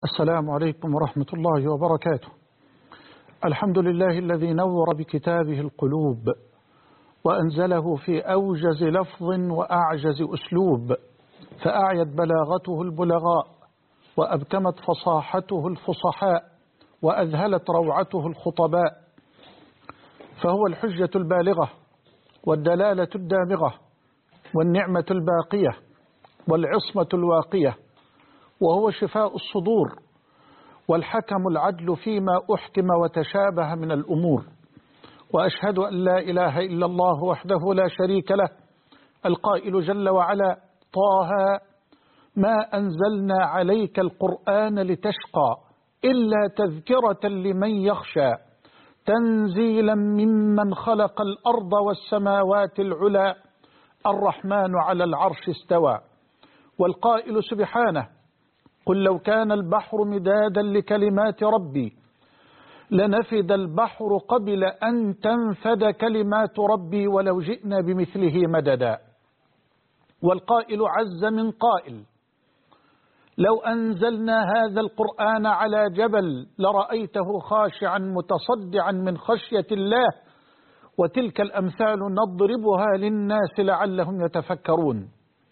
السلام عليكم ورحمة الله وبركاته. الحمد لله الذي نور بكتابه القلوب وأنزله في أوجز لفظ وأعجز أسلوب، فأعيت بلاغته البلغاء وأبكمت فصاحته الفصحاء وأذهلت روعته الخطباء، فهو الحجة البالغة والدلالة الدامغة والنعمة الباقية والعصمة الواقية، وهو شفاء الصدور والحكم العدل فيما أحكم وتشابه من الأمور. وأشهد أن لا إله إلا الله وحده لا شريك له القائل جل وعلا: طه ما أنزلنا عليك القرآن لتشقى إلا تذكرة لمن يخشى تنزيلا ممن خلق الأرض والسماوات العلى الرحمن على العرش استوى. والقائل سبحانه: قل لو كان البحر مدادا لكلمات ربي لنفد البحر قبل أن تنفد كلمات ربي ولو جئنا بمثله مددا. والقائل عز من قائل: لو أنزلنا هذا القرآن على جبل لرأيته خاشعا متصدعا من خشية الله، وتلك الأمثال نضربها للناس لعلهم يتفكرون.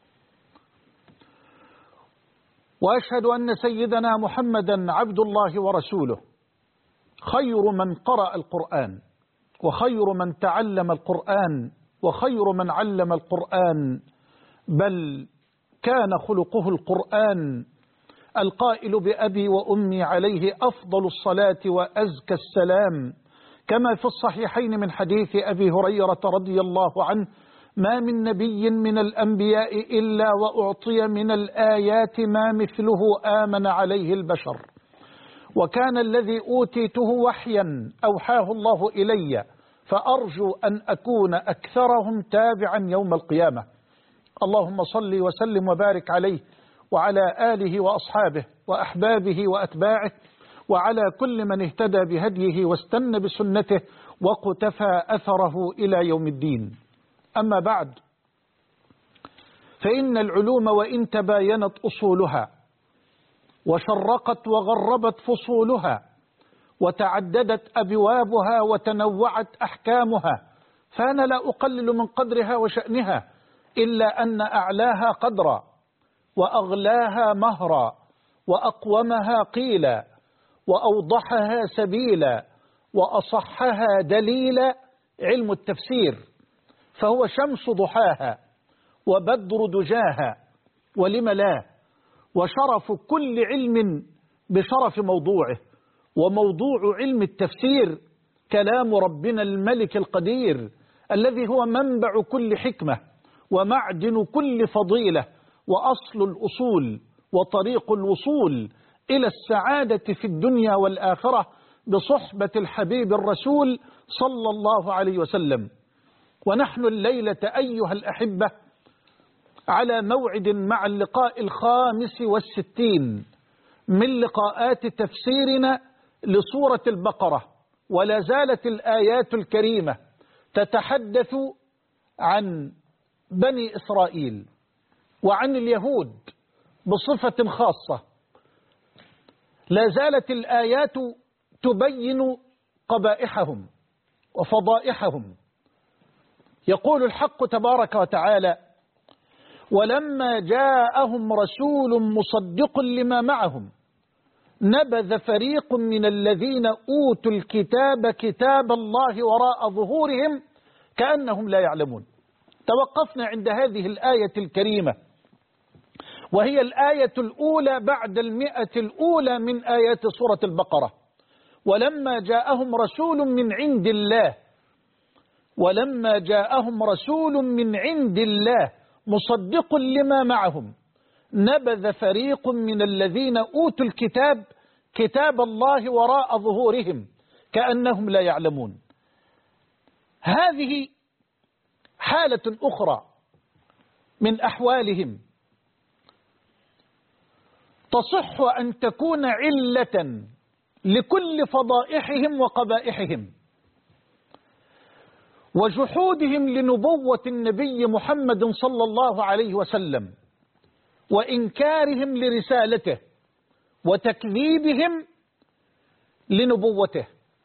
وأشهد أن سيدنا محمدا عبد الله ورسوله، خير من قرأ القرآن وخير من تعلم القرآن وخير من علم القرآن، بل كان خلقه القرآن، القائل بأبي وأمي عليه أفضل الصلاة وأزكى السلام، كما في الصحيحين من حديث أبي هريرة رضي الله عنه: ما من نبي من الأنبياء إلا وأعطي من الآيات ما مثله آمن عليه البشر، وكان الذي أوتيته وحيا أوحاه الله إلي، فأرجو أن أكون أكثرهم تابعا يوم القيامة. اللهم صل وسلم وبارك عليه وعلى آله وأصحابه وأحبابه وأتباعه وعلى كل من اهتدى بهديه واستنى بسنته وقتفى أثره إلى يوم الدين. أما بعد، فإن العلوم وإن تباينت أصولها وشرقت وغربت فصولها وتعددت أبوابها وتنوعت أحكامها، فأنا لا أقلل من قدرها وشأنها، إلا أن أعلاها قدرا وأغلاها مهرا وأقومها قيلا وأوضحها سبيلا وأصحها دليلا علم التفسير، فهو شمس ضحاها وبدر دجاها، ولم لا، وشرف كل علم بشرف موضوعه، وموضوع علم التفسير كلام ربنا الملك القدير الذي هو منبع كل حكمة ومعدن كل فضيلة وأصل الأصول وطريق الوصول إلى السعادة في الدنيا والآخرة بصحبة الحبيب الرسول صلى الله عليه وسلم. ونحن الليلة أيها الأحبة على موعد مع اللقاء 65 من لقاءات تفسيرنا لسورة البقرة، ولا زالت الآيات الكريمة تتحدث عن بني إسرائيل وعن اليهود بصفة خاصة. لا زالت الآيات تبين قبائحهم وفضائحهم. يقول الحق تبارك وتعالى: ولما جاءهم رسول مصدق لما معهم نبذ فريق من الذين أوتوا الكتاب كتاب الله وراء ظهورهم كأنهم لا يعلمون. توقفنا عند هذه الآية الكريمة، وهي الآية الأولى بعد 100 الأولى من آيات سورة البقرة. ولما جاءهم رسول من عند الله، ولما جاءهم رسول من عند الله مصدق لما معهم نبذ فريق من الذين أوتوا الكتاب كتاب الله وراء ظهورهم كأنهم لا يعلمون. هذه حالة أخرى من أحوالهم تصح أن تكون علة لكل فضائحهم وقبائحهم وجحودهم لنبوة النبي محمد صلى الله عليه وسلم وإنكارهم لرسالته وتكذيبهم لنبوته،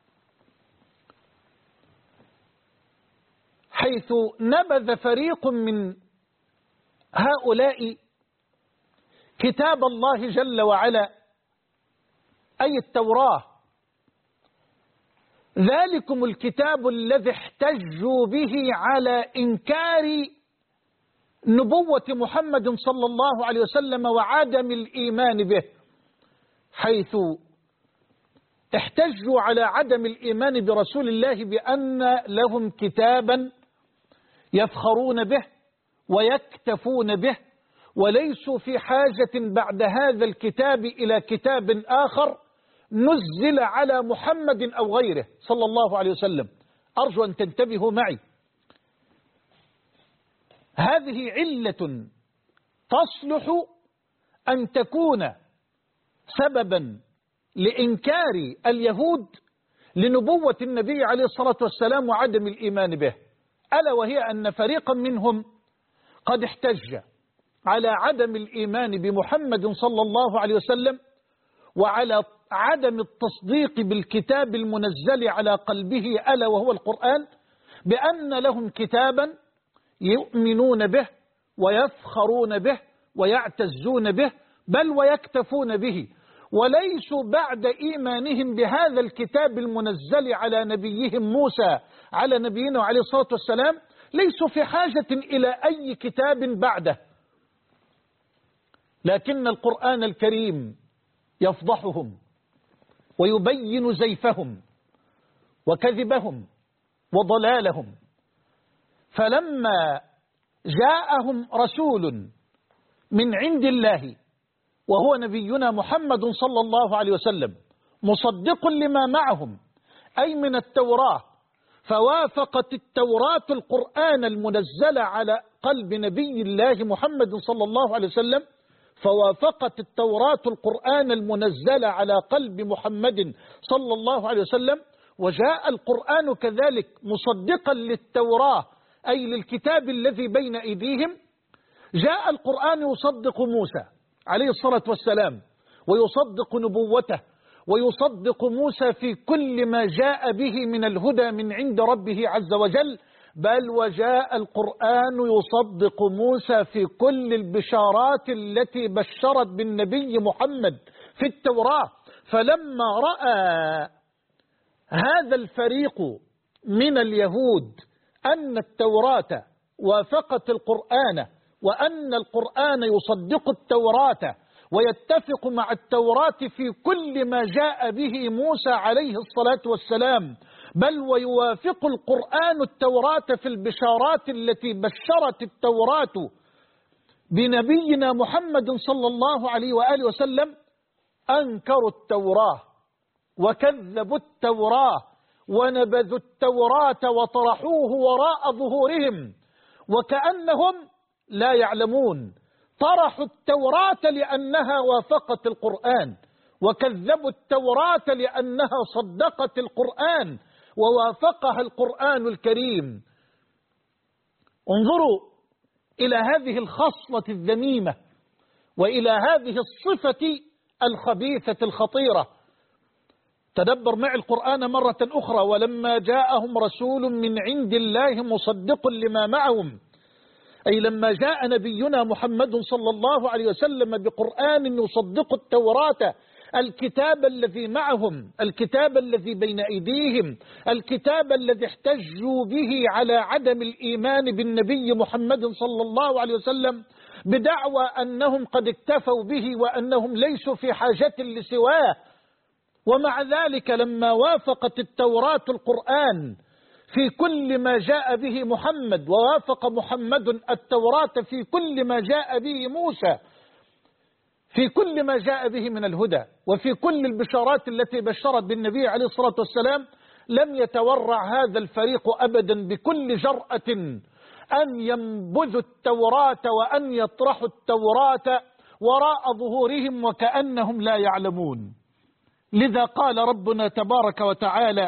حيث نبذ فريق من هؤلاء كتاب الله جل وعلا أي التوراة، ذلكم الكتاب الذي احتجوا به على إنكار نبوة محمد صلى الله عليه وسلم وعدم الإيمان به، حيث احتجوا على عدم الإيمان برسول الله بأن لهم كتابا يفخرون به ويكتفون به، وليسوا في حاجة بعد هذا الكتاب إلى كتاب آخر نزل على محمد أو غيره صلى الله عليه وسلم. أرجو أن تنتبهوا معي، هذه علة تصلح أن تكون سببا لإنكار اليهود لنبوة النبي عليه الصلاة والسلام وعدم الإيمان به، ألا وهي أن فريقا منهم قد احتج على عدم الإيمان بمحمد صلى الله عليه وسلم وعلى عدم التصديق بالكتاب المنزل على قلبه ألا وهو القرآن، بأن لهم كتابا يؤمنون به ويفخرون به ويعتزون به بل ويكتفون به، وليسوا بعد إيمانهم بهذا الكتاب المنزل على نبيهم موسى على نبينا عليه الصلاة والسلام ليسوا في حاجة إلى أي كتاب بعده. لكن القرآن الكريم يفضحهم ويبين زيفهم وكذبهم وضلالهم، فلما جاءهم رسول من عند الله وهو نبينا محمد صلى الله عليه وسلم مصدق لما معهم أي من التوراة، فوافقت التوراة القرآن المنزل على قلب نبي الله محمد صلى الله عليه وسلم، فوافقت التوراة القرآن المنزل على قلب محمد صلى الله عليه وسلم، وجاء القرآن كذلك مصدقا للتوراة أي للكتاب الذي بين أيديهم. جاء القرآن يصدق موسى عليه الصلاة والسلام ويصدق نبوته ويصدق موسى في كل ما جاء به من الهدى من عند ربه عز وجل، بل وجاء القرآن يصدق موسى في كل البشارات التي بشرت بالنبي محمد في التوراة. فلما رأى هذا الفريق من اليهود أن التوراة وافقت القرآن وأن القرآن يصدق التوراة ويتفق مع التوراة في كل ما جاء به موسى عليه الصلاة والسلام، بل ويوافق القرآن التوراة في البشارات التي بشرت التوراة بنبينا محمد صلى الله عليه وآله وسلم، أنكروا التوراة وكذبوا التوراة ونبذوا التوراة وطرحوه وراء ظهورهم وكأنهم لا يعلمون. طرحوا التوراة لأنها وافقت القرآن، وكذبوا التوراة لأنها صدقت القرآن ووافقها القرآن الكريم. انظروا إلى هذه الخصلة الذميمة وإلى هذه الصفة الخبيثة الخطيرة. تدبر معي القرآن مرة أخرى: ولما جاءهم رسول من عند الله مصدق لما معهم، أي لما جاء نبينا محمد صلى الله عليه وسلم بقرآن يصدق التوراة، الكتاب الذي معهم، الكتاب الذي بين أيديهم، الكتاب الذي احتجوا به على عدم الإيمان بالنبي محمد صلى الله عليه وسلم بدعوى أنهم قد اكتفوا به وأنهم ليسوا في حاجة لسواه. ومع ذلك لما وافقت التوراة القرآن في كل ما جاء به محمد، ووافق محمد التوراة في كل ما جاء به موسى، في كل ما جاء به من الهدى وفي كل البشارات التي بشرت بالنبي عليه الصلاة والسلام، لم يتورع هذا الفريق أبدا بكل جرأة أن ينبذوا التوراة وأن يطرحوا التوراة وراء ظهورهم وكأنهم لا يعلمون. لذا قال ربنا تبارك وتعالى: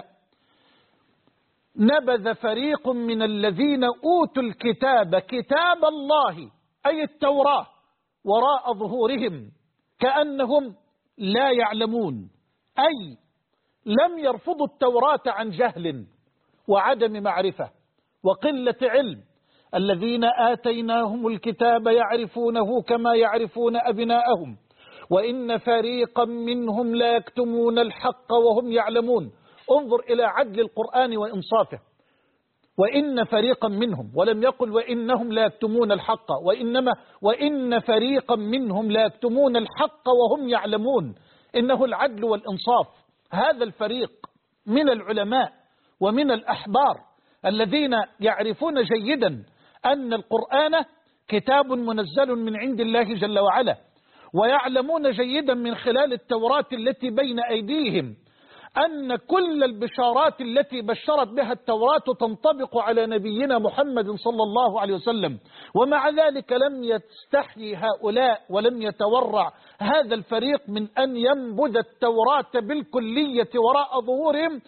نبذ فريق من الذين أوتوا الكتاب كتاب الله أي التوراة وراء ظهورهم كأنهم لا يعلمون، أي لم يرفضوا التوراة عن جهل وعدم معرفة وقلة علم. الذين آتيناهم الكتاب يعرفونه كما يعرفون أبناءهم وإن فريقا منهم لا يكتمون الحق وهم يعلمون. انظر إلى عدل القرآن وإنصافه، وإن فريقا منهم، ولم يقل وإنهم لا يكتمون الحق، وإنما وإن فريقا منهم لا يكتمون الحق وهم يعلمون. إنه العدل والإنصاف. هذا الفريق من العلماء ومن الأحبار الذين يعرفون جيدا أن القرآن كتاب منزل من عند الله جل وعلا، ويعلمون جيدا من خلال التوراة التي بين أيديهم أن كل البشارات التي بشرت بها التوراة تنطبق على نبينا محمد صلى الله عليه وسلم. ومع ذلك لم يستحيي هؤلاء ولم يتورع هذا الفريق من أن ينبذ التوراة بالكلية وراء ظهورهم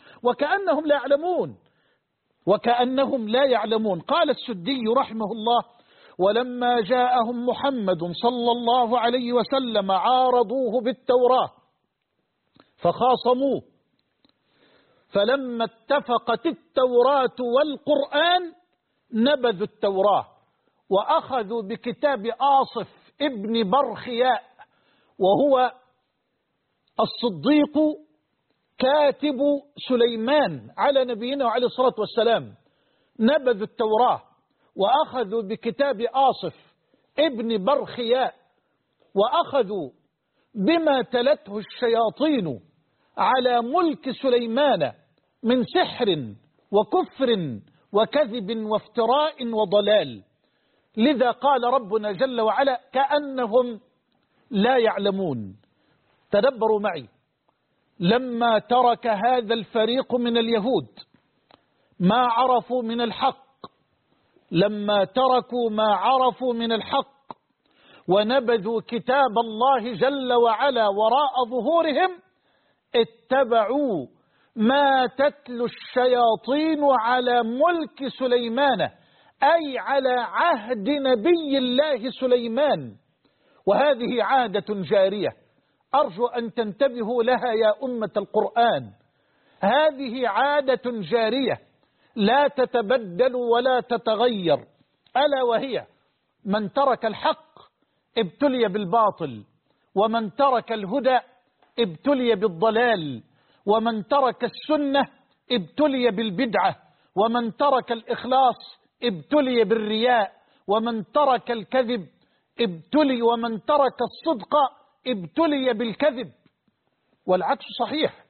وكأنهم لا يعلمون. قال السدي رحمه الله: ولما جاءهم محمد صلى الله عليه وسلم عارضوه بالتوراة فخاصموه، فلما اتفقت التوراة والقرآن نبذوا التوراة وأخذوا بكتاب آصف ابن برخياء، وهو الصديق كاتب سليمان على نبينا وعليه الصلاة والسلام. نبذوا التوراة وأخذوا بكتاب آصف ابن برخياء، وأخذوا بما تلته الشياطين على ملك سليمان من سحر وكفر وكذب وافتراء وضلال. لذا قال ربنا جل وعلا: كأنهم لا يعلمون. تدبروا معي، لما ترك هذا الفريق من اليهود ما عرفوا من الحق، لما تركوا ما عرفوا من الحق ونبذوا كتاب الله جل وعلا وراء ظهورهم، اتبعوا ما تتلو الشياطين على ملك سليمان، أي على عهد نبي الله سليمان. وهذه عادة جارية أرجو أن تنتبهوا لها يا أمة القرآن. هذه عادة جارية لا تتبدل ولا تتغير، ألا وهي: من ترك الحق ابتلي بالباطل، ومن ترك الهدى ابتلي بالضلال، ومن ترك السنة ابتلي بالبدعة، ومن ترك الإخلاص ابتلي بالرياء، ومن ترك الكذب ابتلي، ومن ترك الصدق ابتلي بالكذب. والعكس صحيح،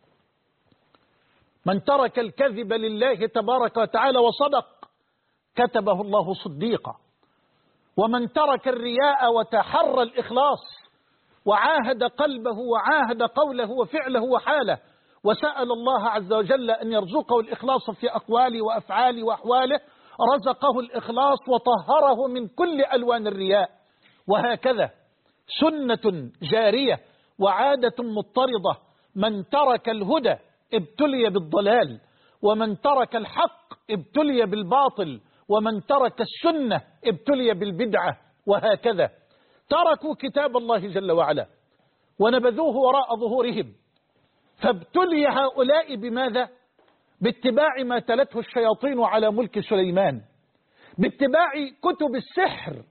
من ترك الكذب لله تبارك وتعالى وصدق كتبه الله صديقا، ومن ترك الرياء وتحرى الإخلاص وعاهد قلبه وعاهد قوله وفعله وحاله وسأل الله عز وجل أن يرزقه الإخلاص في أقواله وأفعاله وأحواله، رزقه الإخلاص وطهره من كل ألوان الرياء. وهكذا سنة جارية وعادة مضطردة: من ترك الهدى ابتلي بالضلال، ومن ترك الحق ابتلي بالباطل، ومن ترك السنة ابتلي بالبدعة. وهكذا تركوا كتاب الله جل وعلا ونبذوه وراء ظهورهم، فابتلي هؤلاء بماذا؟ باتباع ما تلته الشياطين على ملك سليمان، باتباع كتب السحر.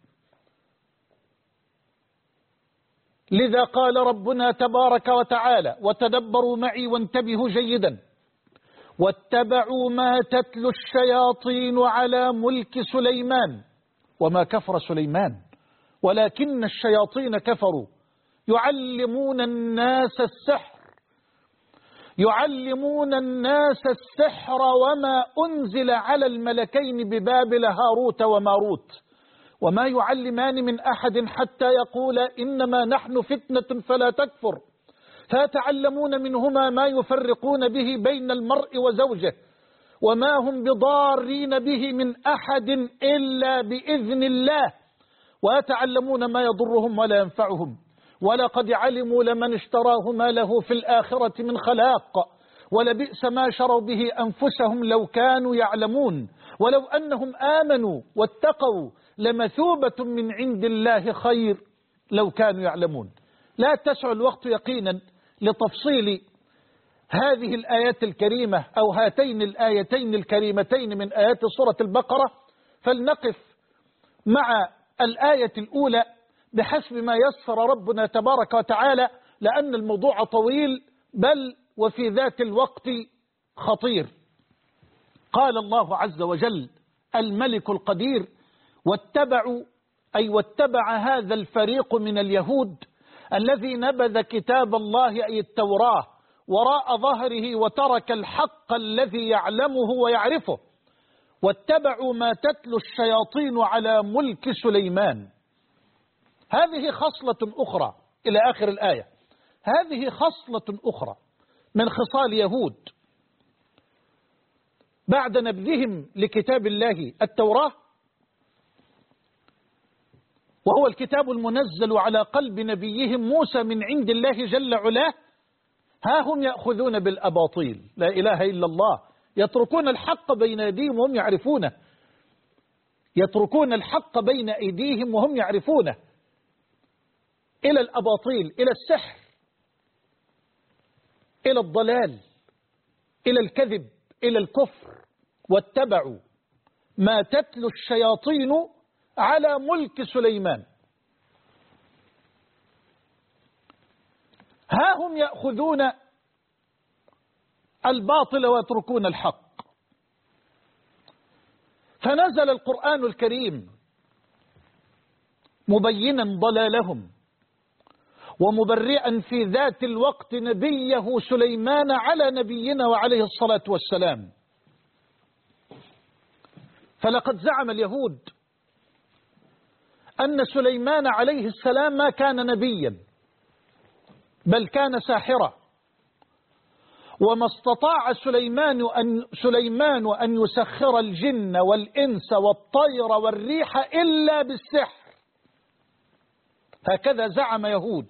لذا قال ربنا تبارك وتعالى: وتدبروا معي وانتبهوا جيدا: واتبعوا ما تتلو الشياطين على ملك سليمان وما كفر سليمان ولكن الشياطين كفروا يعلمون الناس السحر وما أنزل على الملكين ببابل هاروت وماروت وما يعلمان من أحد حتى يقولا إنما نحن فتنة فلا تكفر، فيتعلمون منهما ما يفرقون به بين المرء وزوجه وما هم بضارين به من أحد إلا بإذن الله، ويتعلمون ما يضرهم ولا ينفعهم، ولقد علموا لمن اشتراه ما له في الآخرة من خلاق ولبئس ما شروا به أنفسهم لو كانوا يعلمون، ولو أنهم آمنوا واتقوا لمثوبة من عند الله خير لو كانوا يعلمون. لا تسع الوقت يقينا لتفصيل هذه الآيات الكريمة أو هاتين الآيتين الكريمتين من آيات سورة البقرة، فلنقف مع الآية الأولى بحسب ما يسر ربنا تبارك وتعالى، لأن الموضوع طويل بل وفي ذات الوقت خطير. قال الله عز وجل الملك القدير: واتبع هذا الفريق من اليهود الذي نبذ كتاب الله أي التوراة وراء ظهره وترك الحق الذي يعلمه ويعرفه، واتبعوا ما تتلو الشياطين على ملك سليمان. هذه خصلة أخرى إلى آخر الآية، هذه خصلة أخرى من خصال يهود بعد نبذهم لكتاب الله التوراة، وهو الكتاب المنزل على قلب نبيهم موسى من عند الله جل علاه. ها هم يأخذون بالأباطيل، لا إله إلا الله، يتركون الحق بين أيديهم وهم يعرفونه، يتركون الحق بين أيديهم وهم يعرفونه، إلى الأباطيل، إلى السحر، إلى الضلال، إلى الكذب، إلى الكفر. واتبعوا ما تتلو الشياطين على ملك سليمان. ها هم يأخذون الباطل ويتركون الحق. فنزل القرآن الكريم مبينا ضلالهم ومبرئا في ذات الوقت نبيه سليمان على نبينا وعليه الصلاة والسلام. فلقد زعم اليهود أن سليمان عليه السلام ما كان نبيا بل كان ساحرا، وما استطاع سليمان أن يسخر الجن والإنس والطير والريح إلا بالسحر. هكذا زعم يهود.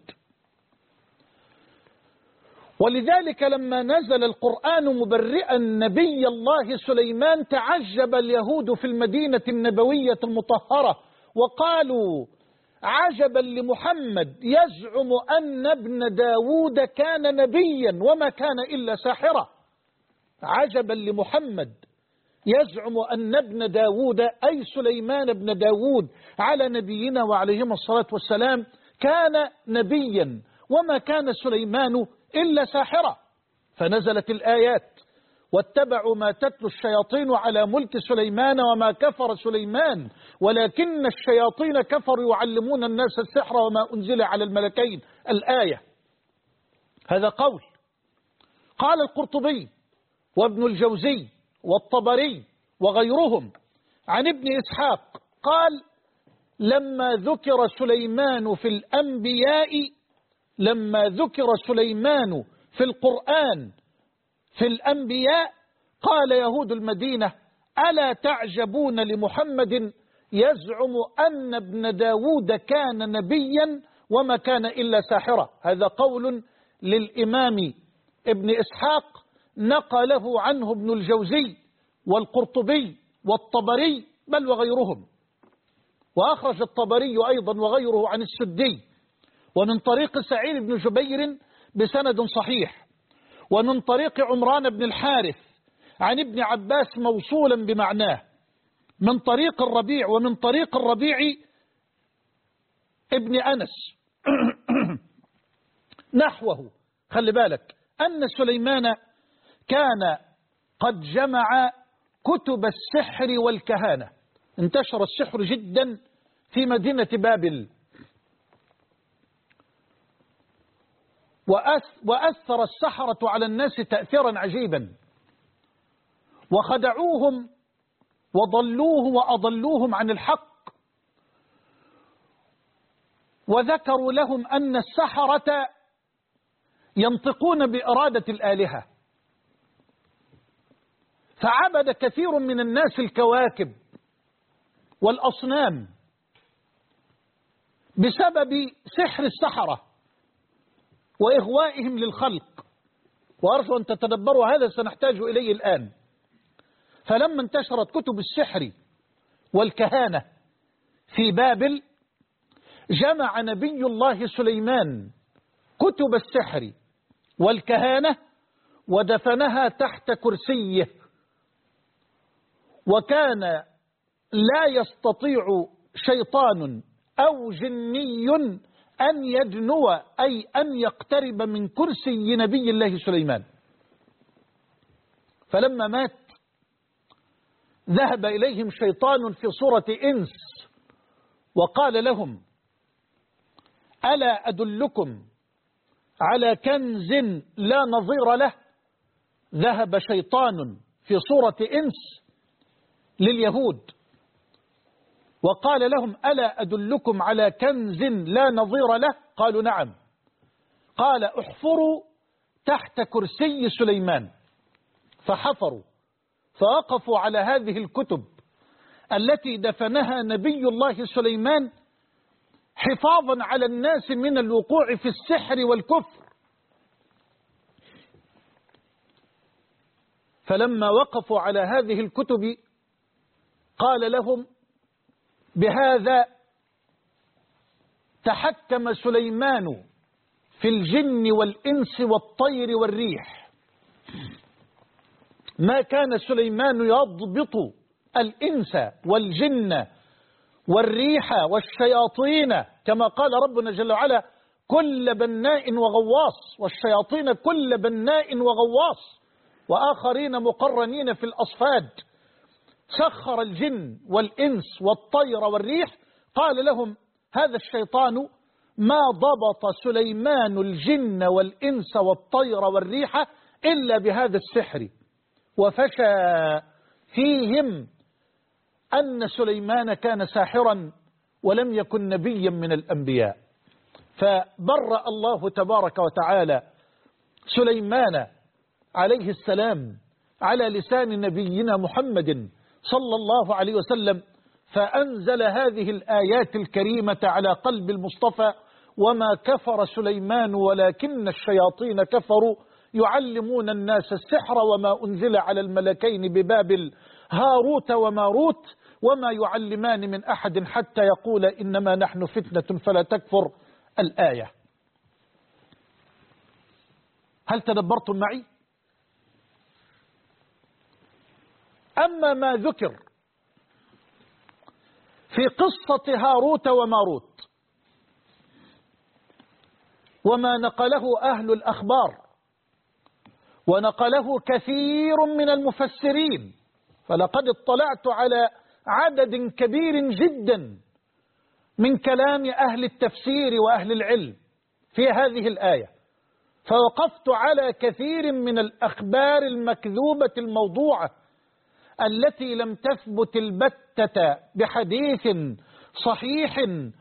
ولذلك لما نزل القرآن مبرئا نبي الله سليمان تعجب اليهود في المدينة النبوية المطهرة وقالوا: عجبا لمحمد يزعم أن ابن داود كان نبيا وما كان إلا ساحرا. عجبا لمحمد يزعم أن ابن داود أي سليمان بن داود على نبينا وعليهم الصلاة والسلام كان نبيا وما كان سليمان إلا ساحرا. فنزلت الآيات: واتبعوا ما تتلو الشياطين على ملك سليمان وما كفر سليمان ولكن الشياطين كفروا يعلمون الناس السحر وما أنزل على الملكين. الآية. هذا قول. قال القرطبي وابن الجوزي والطبري وغيرهم عن ابن إسحاق قال: لما ذكر سليمان في الأنبياء، لما ذكر سليمان في القرآن في الأنبياء، قال يهود المدينة: ألا تعجبون لمحمد يزعم أن ابن داود كان نبيا وما كان إلا ساحرا. هذا قول للإمام ابن إسحاق نقله عنه ابن الجوزي والقرطبي والطبري بل وغيرهم. وأخرج الطبري أيضا وغيره عن السدي ومن طريق سعيد بن جبير بسند صحيح، ومن طريق عمران بن الحارث عن ابن عباس موصولا بمعناه، من طريق الربيع ومن طريق الربيع ابن أنس نحوه. خلي بالك أن سليمان كان قد جمع كتب السحر والكهانة. انتشر السحر جدا في مدينة بابل، وأثر السحرة على الناس تأثيرا عجيبا، وخدعوهم وأضلوهم عن الحق، وذكروا لهم أن السحرة ينطقون بإرادة الآلهة، فعبد كثير من الناس الكواكب والأصنام بسبب سحر السحرة وإغوائهم للخلق. وأرجو أن تتدبروا هذا، سنحتاج إليه الآن. فلما انتشرت كتب السحر والكهانة في بابل، جمع نبي الله سليمان كتب السحر والكهانة ودفنها تحت كرسيه، وكان لا يستطيع شيطان أو جني أن يدنو أي أن يقترب من كرسي نبي الله سليمان. فلما مات ذهب إليهم شيطان في صورة إنس وقال لهم: ألا أدلكم على كنز لا نظير له؟ ذهب شيطان في صورة إنس لليهود وقال لهم: ألا أدلكم على كنز لا نظير له؟ قالوا: نعم. قال: احفروا تحت كرسي سليمان. فحفروا فوقفوا على هذه الكتب التي دفنها نبي الله سليمان حفاظا على الناس من الوقوع في السحر والكفر. فلما وقفوا على هذه الكتب قال لهم: بهذا تحكم سليمان في الجن والإنس والطير والريح. ما كان سليمان يضبط الإنس والجن والريح والشياطين كما قال ربنا جل وعلا: كل بناء وغواص، والشياطين كل بناء وغواص وآخرين مقرنين في الأصفاد. سخر الجن والإنس والطير والريح. قال لهم هذا الشيطان: ما ضبط سليمان الجن والإنس والطير والريح إلا بهذا السحر. وفشى فيهم أن سليمان كان ساحرا ولم يكن نبيا من الأنبياء. فبرأ الله تبارك وتعالى سليمان عليه السلام على لسان نبينا محمد صلى الله عليه وسلم، فأنزل هذه الآيات الكريمة على قلب المصطفى: وما كفر سليمان ولكن الشياطين كفروا يعلمون الناس السحر وما أنزل على الملكين ببابل هاروت وماروت وما يعلمان من أحد حتى يقول إنما نحن فتنة فلا تكفر. الآية. هل تدبرتم معي؟ أما ما ذكر في قصة هاروت وماروت وما نقله أهل الأخبار ونقله كثير من المفسرين، فلقد اطلعت على عدد كبير جدا من كلام أهل التفسير وأهل العلم في هذه الآية، فوقفت على كثير من الأخبار المكذوبة الموضوعة التي لم تثبت البتة بحديث صحيح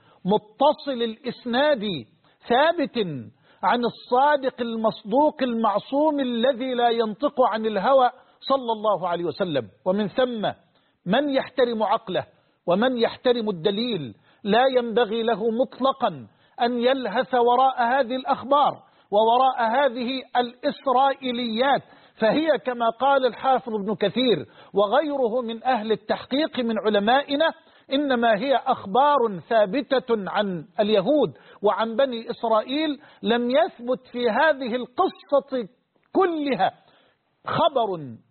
متصل الإسناد ثابت عن الصادق المصدوق المعصوم الذي لا ينطق عن الهوى صلى الله عليه وسلم. ومن ثم من يحترم عقله ومن يحترم الدليل لا ينبغي له مطلقا أن يلهث وراء هذه الأخبار ووراء هذه الإسرائيليات، فهي كما قال الحافظ ابن كثير وغيره من أهل التحقيق من علمائنا إنما هي أخبار ثابتة عن اليهود وعن بني إسرائيل، لم يثبت في هذه القصة كلها خبر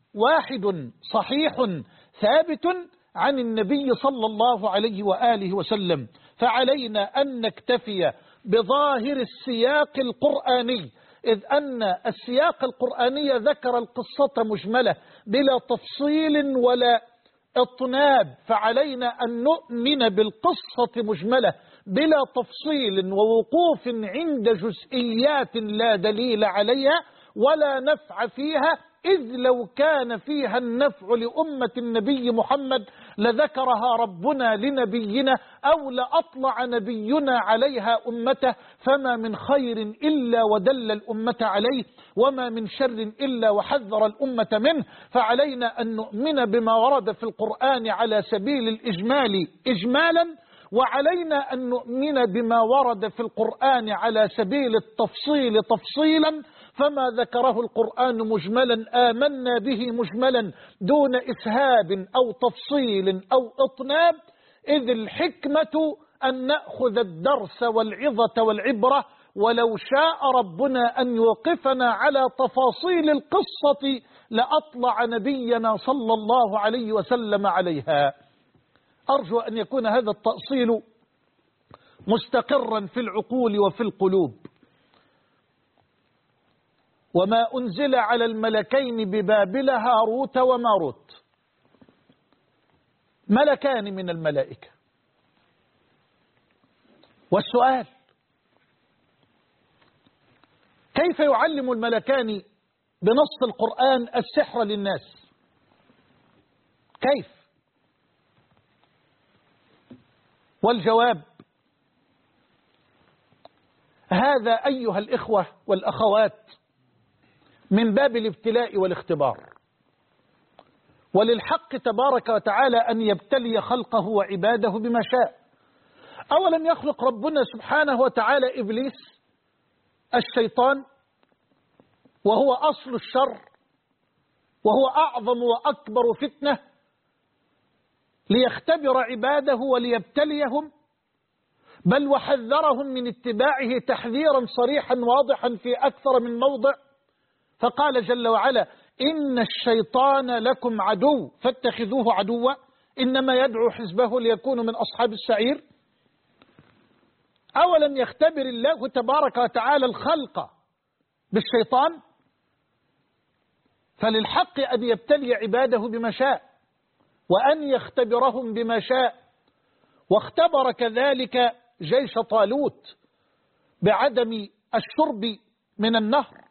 واحد صحيح ثابت عن النبي صلى الله عليه وآله وسلم. فعلينا أن نكتفي بظاهر السياق القرآني، إذ أن السياق القرآني ذكر القصة مجملة بلا تفصيل ولا اطناب، فعلينا أن نؤمن بالقصة مجملة بلا تفصيل ووقوف عند جزئيات لا دليل عليها ولا نفع فيها، إذ لو كان فيها النفع لأمة النبي محمد لذكرها ربنا لنبينا أو لأطلع نبينا عليها أمته، فما من خير إلا ودل الأمة عليه وما من شر إلا وحذر الأمة منه. فعلينا أن نؤمن بما ورد في القرآن على سبيل الإجمال إجمالا، وعلينا أن نؤمن بما ورد في القرآن على سبيل التفصيل تفصيلا، فما ذكره القرآن مجملا آمنا به مجملا دون إسهاب أو تفصيل أو إطناب، إذ الحكمة أن نأخذ الدرس والعظة والعبرة ولو شاء ربنا أن يوقفنا على تفاصيل القصة لأطلع نبينا صلى الله عليه وسلم عليها. أرجو أن يكون هذا التأصيل مستقرا في العقول وفي القلوب. وما أنزل على الملكين ببابل هاروت وماروت، ملكان من الملائكة. والسؤال: كيف يعلم الملكان بنص القرآن السحر للناس؟ كيف؟ والجواب: هذا أيها الإخوة والأخوات من باب الابتلاء والاختبار، وللحق تبارك وتعالى أن يبتلي خلقه وعباده بما شاء. أولم يخلق ربنا سبحانه وتعالى إبليس الشيطان وهو أصل الشر وهو أعظم وأكبر فتنة ليختبر عباده وليبتليهم، بل وحذرهم من اتباعه تحذيرا صريحا واضحا في أكثر من موضع، فقال جل وعلا: إن الشيطان لكم عدو فاتخذوه عدوا إنما يدعو حزبه ليكونوا من أصحاب السعير. أولم يختبر الله تبارك وتعالى الخلق بالشيطان؟ فللحق أن يبتلي عباده بما شاء وأن يختبرهم بما شاء. واختبر كذلك جيش طالوت بعدم الشرب من النهر.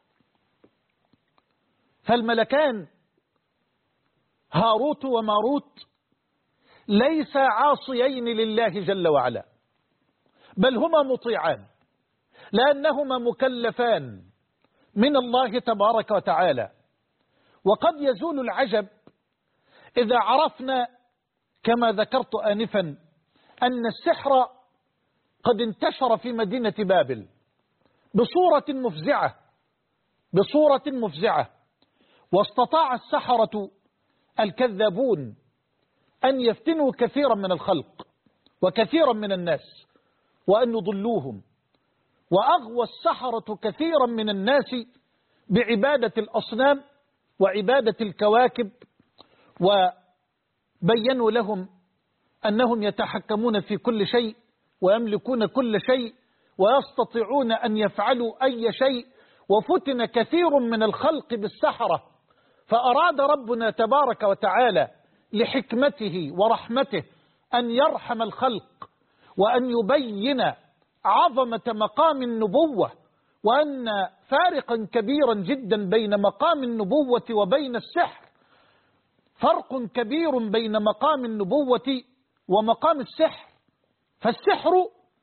فالملكان هاروت وماروت ليس عاصيين لله جل وعلا، بل هما مطيعان، لأنهما مكلفان من الله تبارك وتعالى. وقد يزول العجب إذا عرفنا كما ذكرت آنفا أن السحر قد انتشر في مدينة بابل بصورة مفزعة، واستطاع السحرة الكذابون أن يفتنوا كثيرا من الخلق وكثيرا من الناس وأن يضلوهم، وأغوى السحرة كثيرا من الناس بعبادة الأصنام وعبادة الكواكب، وبينوا لهم أنهم يتحكمون في كل شيء ويملكون كل شيء ويستطيعون أن يفعلوا أي شيء. وفتن كثير من الخلق بالسحرة، فأراد ربنا تبارك وتعالى لحكمته ورحمته أن يرحم الخلق وأن يبين عظمة مقام النبوة، وأن فارقا كبيرا جدا بين مقام النبوة وبين السحر، فرق كبير بين مقام النبوة ومقام السحر. فالسحر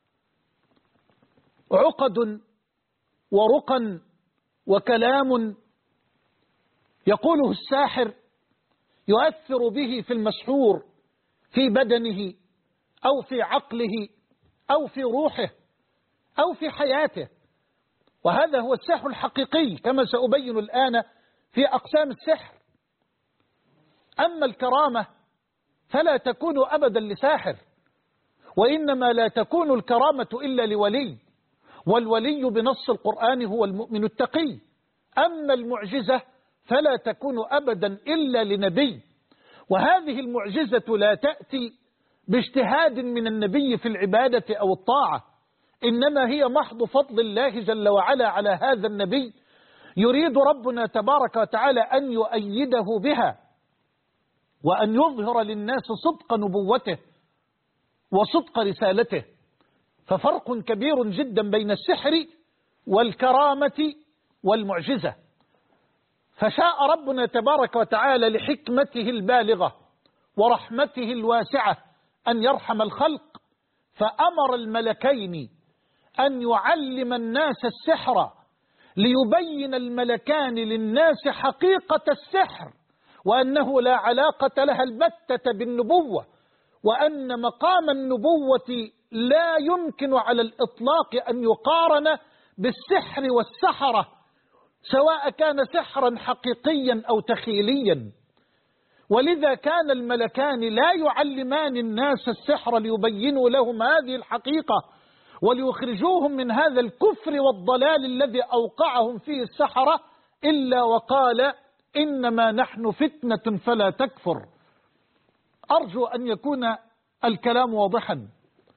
عقد ورقا وكلام يقوله الساحر يؤثر به في المسحور في بدنه أو في عقله أو في روحه أو في حياته، وهذا هو السحر الحقيقي كما سأبين الآن في أقسام السحر. أما الكرامة فلا تكون أبدا لساحر، وإنما لا تكون الكرامة إلا لولي، والولي بنص القرآن هو المؤمن التقي. أما المعجزة فلا تكون أبدا إلا لنبي، وهذه المعجزة لا تأتي باجتهاد من النبي في العبادة أو الطاعة، إنما هي محض فضل الله جل وعلا على هذا النبي، يريد ربنا تبارك وتعالى أن يؤيده بها وأن يظهر للناس صدق نبوته وصدق رسالته. ففرق كبير جدا بين السحر والكرامة والمعجزة. فشاء ربنا تبارك وتعالى لحكمته البالغة ورحمته الواسعة أن يرحم الخلق، فأمر الملكين أن يعلم الناس السحر ليبين الملكان للناس حقيقة السحر، وأنه لا علاقة لها البتة بالنبوة، وأن مقام النبوة لا يمكن على الإطلاق أن يقارن بالسحر والسحرة، سواء كان سحرا حقيقيا أو تخيليا. ولذا كان الملكان لا يعلمان الناس السحر ليبينوا لهم هذه الحقيقة، وليخرجوهم من هذا الكفر والضلال الذي أوقعهم فيه السحرة، إلا وقال إنما نحن فتنة فلا تكفر. أرجو أن يكون الكلام واضحا.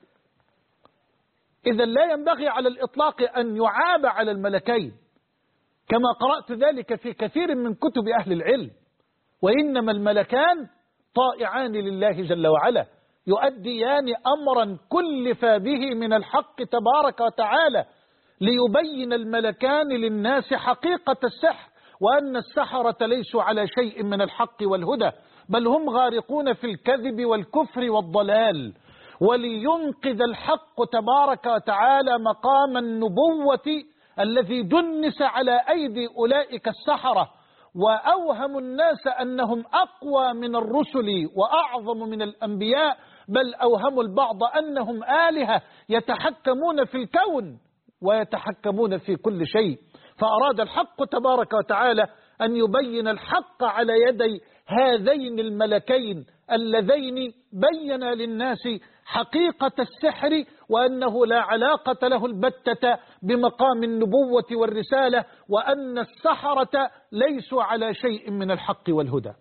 إذا لا ينبغي على الإطلاق أن يعاب على الملكين كما قرأت ذلك في كثير من كتب أهل العلم، وإنما الملكان طائعان لله جل وعلا، يؤديان أمرا كلف به من الحق تبارك وتعالى، ليبين الملكان للناس حقيقة السحر، وأن السحرة ليسوا على شيء من الحق والهدى، بل هم غارقون في الكذب والكفر والضلال. ولينقذ الحق تبارك وتعالى مقام النبوة الذي دنس على أيدي أولئك السحرة، وأوهم الناس أنهم أقوى من الرسل وأعظم من الأنبياء، بل أوهموا البعض أنهم آلهة يتحكمون في الكون ويتحكمون في كل شيء. فأراد الحق تبارك وتعالى أن يبين الحق على يدي هذين الملكين اللذين بينا للناس حقيقة السحر، وأنه لا علاقة له البتة بمقام النبوة والرسالة، وأن السحرة ليسوا على شيء من الحق والهدى.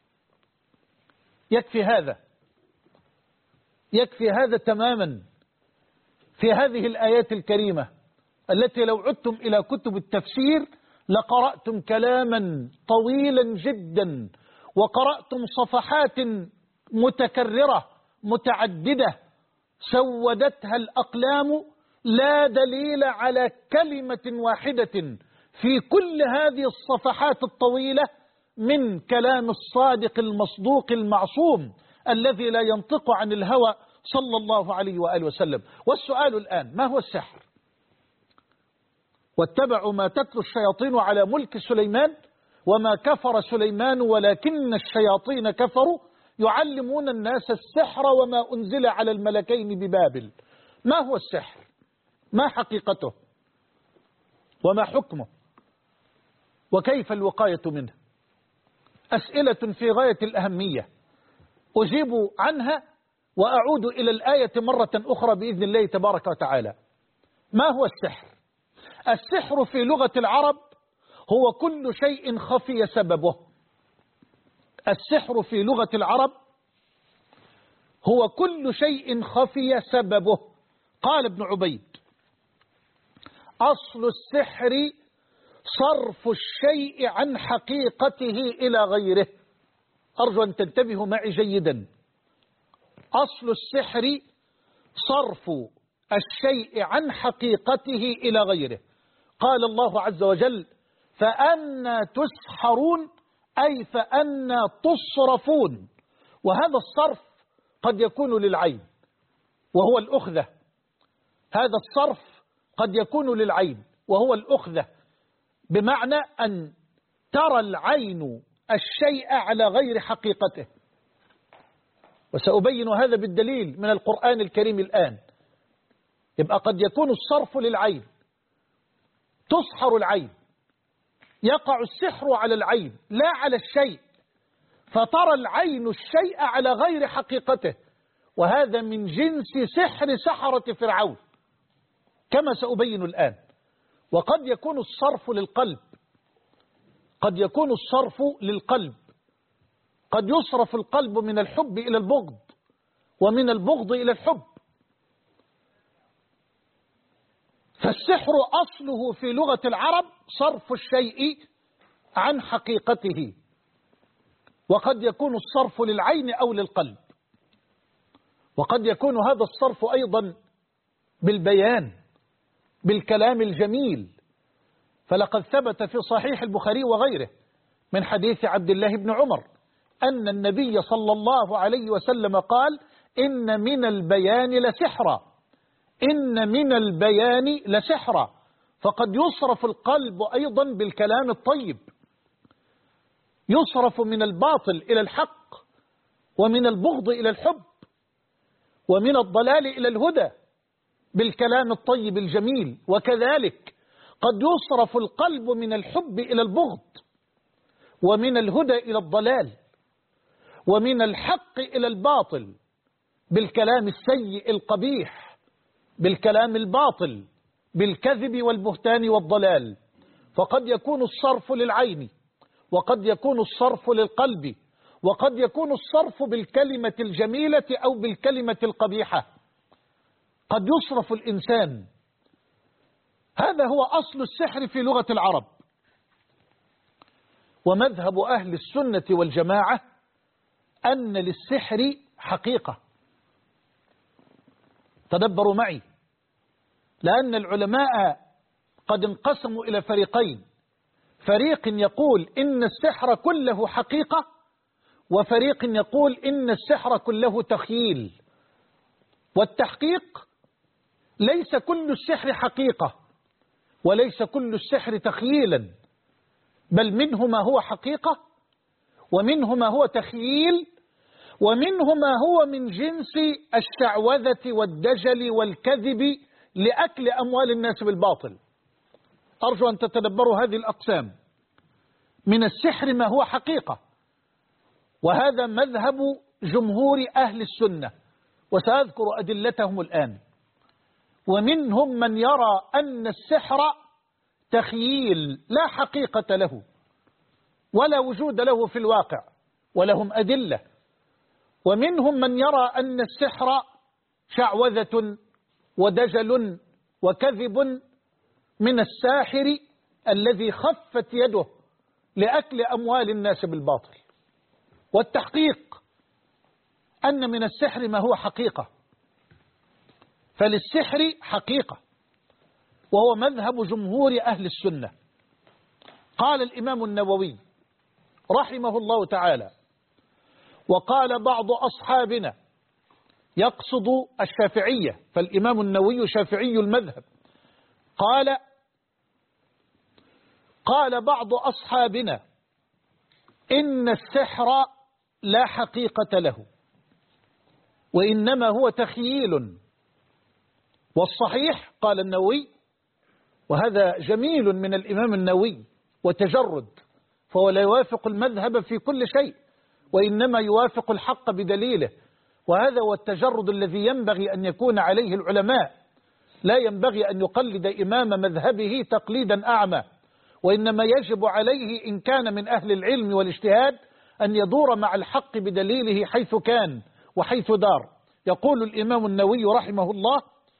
يكفي هذا تماما في هذه الآيات الكريمة التي لو عدتم إلى كتب التفسير لقرأتم كلاما طويلا جدا، وقرأتم صفحات متكررة متعددة سودتها الأقلام لا دليل على كلمة واحدة في كل هذه الصفحات الطويلة من كلام الصادق المصدوق المعصوم الذي لا ينطق عن الهوى صلى الله عليه وآله وسلم. والسؤال الآن: ما هو السحر؟ واتبعوا ما تتلو الشياطين على ملك سليمان وما كفر سليمان ولكن الشياطين كفروا يعلمون الناس السحر وما أنزل على الملكين ببابل. ما هو السحر؟ ما حقيقته؟ وما حكمه؟ وكيف الوقاية منه؟ أسئلة في غاية الأهمية أجيب عنها وأعود إلى الآية مرة أخرى بإذن الله تبارك وتعالى. ما هو السحر؟ السحر في لغة العرب هو كل شيء خفي سببه. السحر في لغة العرب هو كل شيء خفي سببه. قال ابن عبيد: أصل السحر صرف الشيء عن حقيقته إلى غيره. أرجو أن تنتبهوا معي جيدا. أصل السحر صرف الشيء عن حقيقته إلى غيره. قال الله عز وجل: فأنى تسحرون، أي فأنى تصرفون. وهذا الصرف قد يكون للعين وهو الأخذة. هذا الصرف قد يكون للعين وهو الأخذة، بمعنى أن ترى العين الشيء على غير حقيقته. وسأبين هذا بالدليل من القرآن الكريم الآن. يبقى قد يكون الصرف للعين، تسحر العين، يقع السحر على العين لا على الشيء، فترى العين الشيء على غير حقيقته، وهذا من جنس سحر سحرة فرعون كما سأبين الآن. وقد يكون الصرف للقلب، قد يكون الصرف للقلب، قد يصرف القلب من الحب إلى البغض ومن البغض إلى الحب. فالسحر أصله في لغة العرب صرف الشيء عن حقيقته، وقد يكون الصرف للعين أو للقلب، وقد يكون هذا الصرف أيضا بالبيان، بالكلام الجميل. فلقد ثبت في صحيح البخاري وغيره من حديث عبد الله بن عمر أن النبي صلى الله عليه وسلم قال: إن من البيان لسحرا، إن من البيان لسحرا. فقد يصرف القلب أيضا بالكلام الطيب، يصرف من الباطل إلى الحق، ومن البغض إلى الحب، ومن الضلال إلى الهدى بالكلام الطيب الجميل. وكذلك قد يصرف القلب من الحب إلى البغض، ومن الهدى إلى الضلال، ومن الحق إلى الباطل بالكلام السيء القبيح، بالكلام الباطل، بالكذب والبهتان والضلال. فقد يكون الصرف للعين، وقد يكون الصرف للقلب، وقد يكون الصرف بالكلمة الجميلة أو بالكلمة القبيحة. قد يصرف الإنسان. هذا هو أصل السحر في لغة العرب. ومذهب أهل السنة والجماعة أن للسحر حقيقة. تدبروا معي، لأن العلماء قد انقسموا إلى فريقين: فريق يقول إن السحر كله حقيقة، وفريق يقول إن السحر كله تخييل. والتحقيق ليس كل السحر حقيقة، وليس كل السحر تخييلا، بل منه ما هو حقيقة، ومنه ما هو تخييل، ومنه ما هو من جنس الشعوذة والدجل والكذب لأكل أموال الناس بالباطل. أرجو أن تتدبروا هذه الأقسام. من السحر ما هو حقيقة، وهذا مذهب جمهور أهل السنة، وسأذكر أدلتهم الآن. ومنهم من يرى أن السحر تخييل لا حقيقة له ولا وجود له في الواقع، ولهم أدلة. ومنهم من يرى أن السحر شعوذة ودجل وكذب من الساحر الذي خفت يده لأكل أموال الناس بالباطل. والتحقيق أن من السحر ما هو حقيقة، فللسحر حقيقة، وهو مذهب جمهور أهل السنة. قال الإمام النووي رحمه الله تعالى: وقال بعض أصحابنا، يقصد الشافعية، فالإمام النووي شافعي المذهب، قال بعض أصحابنا إن السحر لا حقيقة له، وإنما هو تخييل. والصحيح، قال النووي، وهذا جميل من الإمام النووي وتجرد، فهو لا يوافق المذهب في كل شيء، وإنما يوافق الحق بدليله. وهذا هو التجرد الذي ينبغي أن يكون عليه العلماء. لا ينبغي أن يقلد إمام مذهبه تقليدا أعمى، وإنما يجب عليه إن كان من أهل العلم والاجتهاد أن يدور مع الحق بدليله حيث كان وحيث دار. يقول الإمام النووي رحمه الله: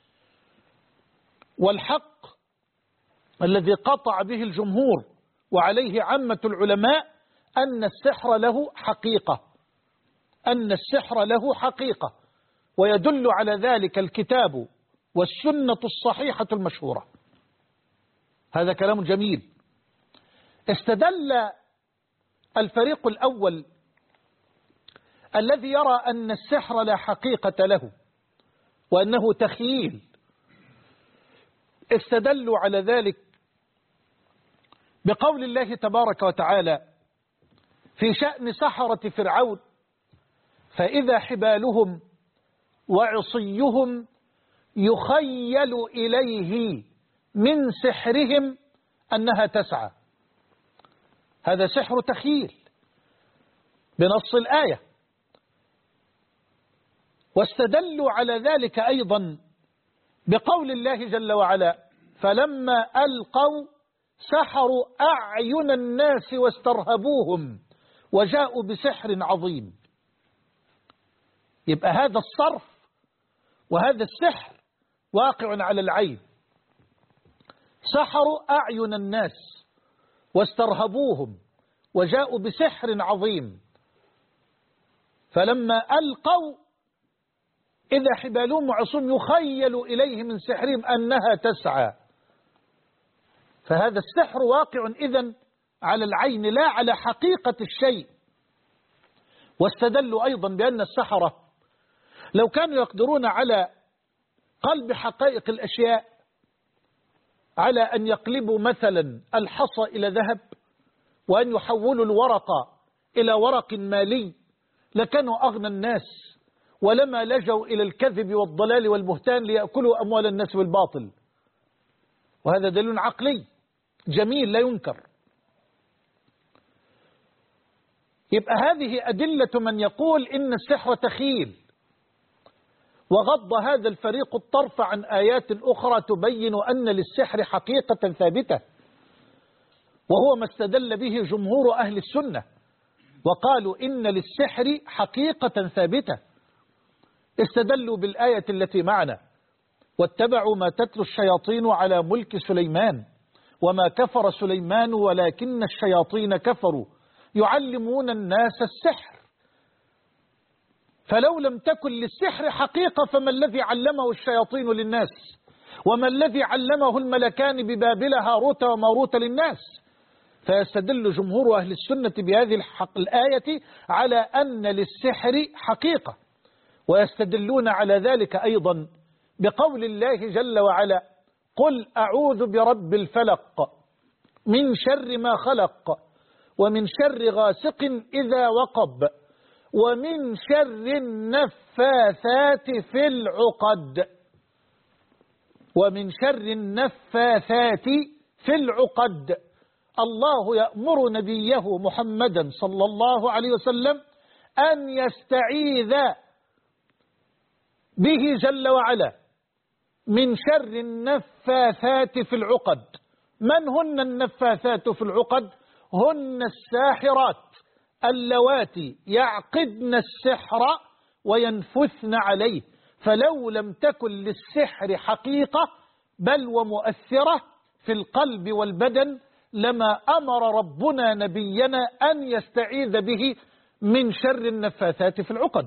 والحق الذي قطع به الجمهور وعليه عامة العلماء أن السحر له حقيقة، أن السحر له حقيقة، ويدل على ذلك الكتاب والسنة الصحيحة المشهورة. هذا كلام جميل. استدل الفريق الأول الذي يرى أن السحر لا حقيقة له وأنه تخييل، استدلوا على ذلك بقول الله تبارك وتعالى في شأن سحرة فرعون: فإذا حبالهم وعصيهم يخيل إليه من سحرهم أنها تسعى. هذا سحر تخييل بنص الآية. واستدلوا على ذلك أيضا بقول الله جل وعلا: فلما ألقوا سحروا أعين الناس واسترهبوهم وجاءوا بسحر عظيم. يبقى هذا الصرف وهذا السحر واقع على العين. سحروا أعين الناس واسترهبوهم وجاءوا بسحر عظيم. فلما ألقوا إذا حبالهم وعصيهم يخيل إليه من سحرهم أنها تسعى. فهذا السحر واقع إذن على العين لا على حقيقة الشيء. واستدلوا أيضا بأن السحرة لو كانوا يقدرون على قلب حقائق الأشياء، على أن يقلبوا مثلا الحصى إلى ذهب، وأن يحولوا الورق إلى ورق مالي، لكانوا أغنى الناس، ولما لجوا إلى الكذب والضلال والبهتان ليأكلوا أموال الناس بالباطل. وهذا دليل عقلي جميل لا ينكر. يبقى هذه أدلة من يقول إن السحر تخيل. وغض هذا الفريق الطرف عن آيات أخرى تبين أن للسحر حقيقة ثابتة، وهو ما استدل به جمهور أهل السنة، وقالوا إن للسحر حقيقة ثابتة. استدلوا بالآية التي معنا: واتبعوا ما تتلو الشياطين على ملك سليمان وما كفر سليمان ولكن الشياطين كفروا يعلمون الناس السحر. فلو لم تكن للسحر حقيقة فما الذي علمه الشياطين للناس؟ وما الذي علمه الملكان ببابل هاروت وماروت للناس؟ فيستدل جمهور أهل السنة بهذه الآية على أن للسحر حقيقة، ويستدلون على ذلك أيضا بقول الله جل وعلا: قل أعوذ برب الفلق من شر ما خلق ومن شر غاسق إذا وقب ومن شر النفاثات في العقد. ومن شر النفاثات في العقد. الله يأمر نبيه محمدا صلى الله عليه وسلم أن يستعيذ به جل وعلا من شر النفاثات في العقد. من هن النفاثات في العقد؟ هن الساحرات اللواتي يعقدن السحر وينفثن عليه. فلو لم تكن للسحر حقيقة بل ومؤثرة في القلب والبدن لما أمر ربنا نبينا أن يستعيذ به من شر النفاثات في العقد.